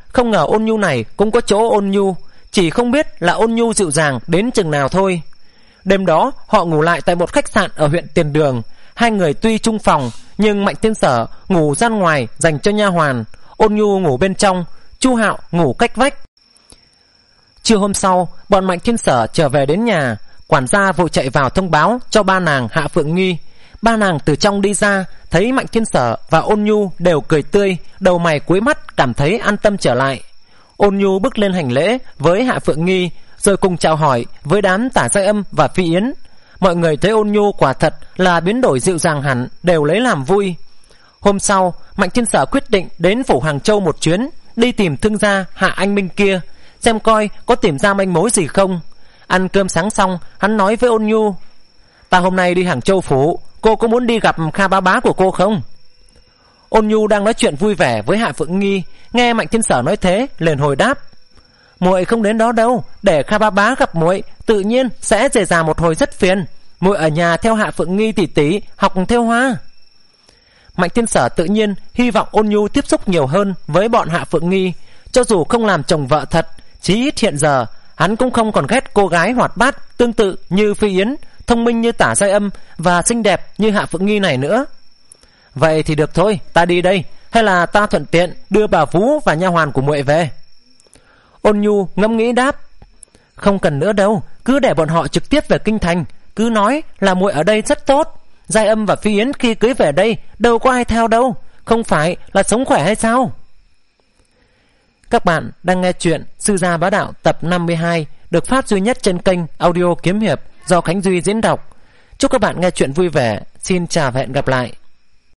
không ngờ Ôn Nhu này cũng có chỗ ôn nhu, chỉ không biết là ôn nhu dịu dàng đến chừng nào thôi. Đêm đó họ ngủ lại tại một khách sạn ở huyện Tiền Đường. Hai người tuy chung phòng, nhưng Mạnh Thiên Sở ngủ gian ngoài dành cho nha hoàn, Ôn Nhu ngủ bên trong, Chu Hạo ngủ cách vách. Trưa hôm sau, bọn Mạnh Thiên Sở trở về đến nhà. Quản gia vội chạy vào thông báo cho ba nàng Hạ Phượng Nghi. Ba nàng từ trong đi ra, thấy Mạnh Thiên Sở và Ôn Nhu đều cười tươi, đầu mày cúi mắt, cảm thấy an tâm trở lại. Ôn Nhu bước lên hành lễ với Hạ Phượng Nghi, rồi cùng chào hỏi với đám Tả Giai Âm và Phi Yến. Mọi người thấy Ôn Nhu quả thật là biến đổi dịu dàng hẳn, đều lấy làm vui. Hôm sau, Mạnh Thiên Sở quyết định đến phủ Hàng Châu một chuyến, đi tìm thương gia Hạ Anh Minh kia, xem coi có tìm ra manh mối gì không. Ăn cơm sáng xong, hắn nói với Ôn Nhu: "Ta hôm nay đi Hàng Châu phủ, cô có muốn đi gặp Kha bá bá của cô không?" Ôn Nhu đang nói chuyện vui vẻ với Hạ Phượng Nghi, nghe Mạnh Thiên Sở nói thế, liền hồi đáp: "Muội không đến đó đâu, để Kha bá bá gặp muội, tự nhiên sẽ dề dà một hồi rất phiền. Muội ở nhà theo Hạ Phượng Nghi tỷ tỷ học thêu hoa." Mạnh Thiên Sở tự nhiên hy vọng Ôn Nhu tiếp xúc nhiều hơn với bọn Hạ Phượng Nghi, cho dù không làm chồng vợ thật, chí ít hiện giờ hắn cũng không còn ghét cô gái hoạt bát tương tự như Phi Yến, thông minh như Tả Giai Âm và xinh đẹp như Hạ Phượng Nghi này nữa. "Vậy thì được thôi, ta đi đây, hay là ta thuận tiện đưa bà Vú và nha hoàn của muội về?" Ôn Nhu ngẫm nghĩ đáp: "Không cần nữa đâu, cứ để bọn họ trực tiếp về kinh thành, cứ nói là muội ở đây rất tốt. Giai Âm và Phi Yến khi cưới về đây đâu có ai theo đâu, không phải là sống khỏe hay sao?" Các bạn đang nghe chuyện Sư Gia Bá Đạo tập năm mươi hai, được phát duy nhất trên kênh Audio Kiếm Hiệp do Khánh Duy diễn đọc. Chúc các bạn nghe chuyện vui vẻ. Xin chào và hẹn gặp lại.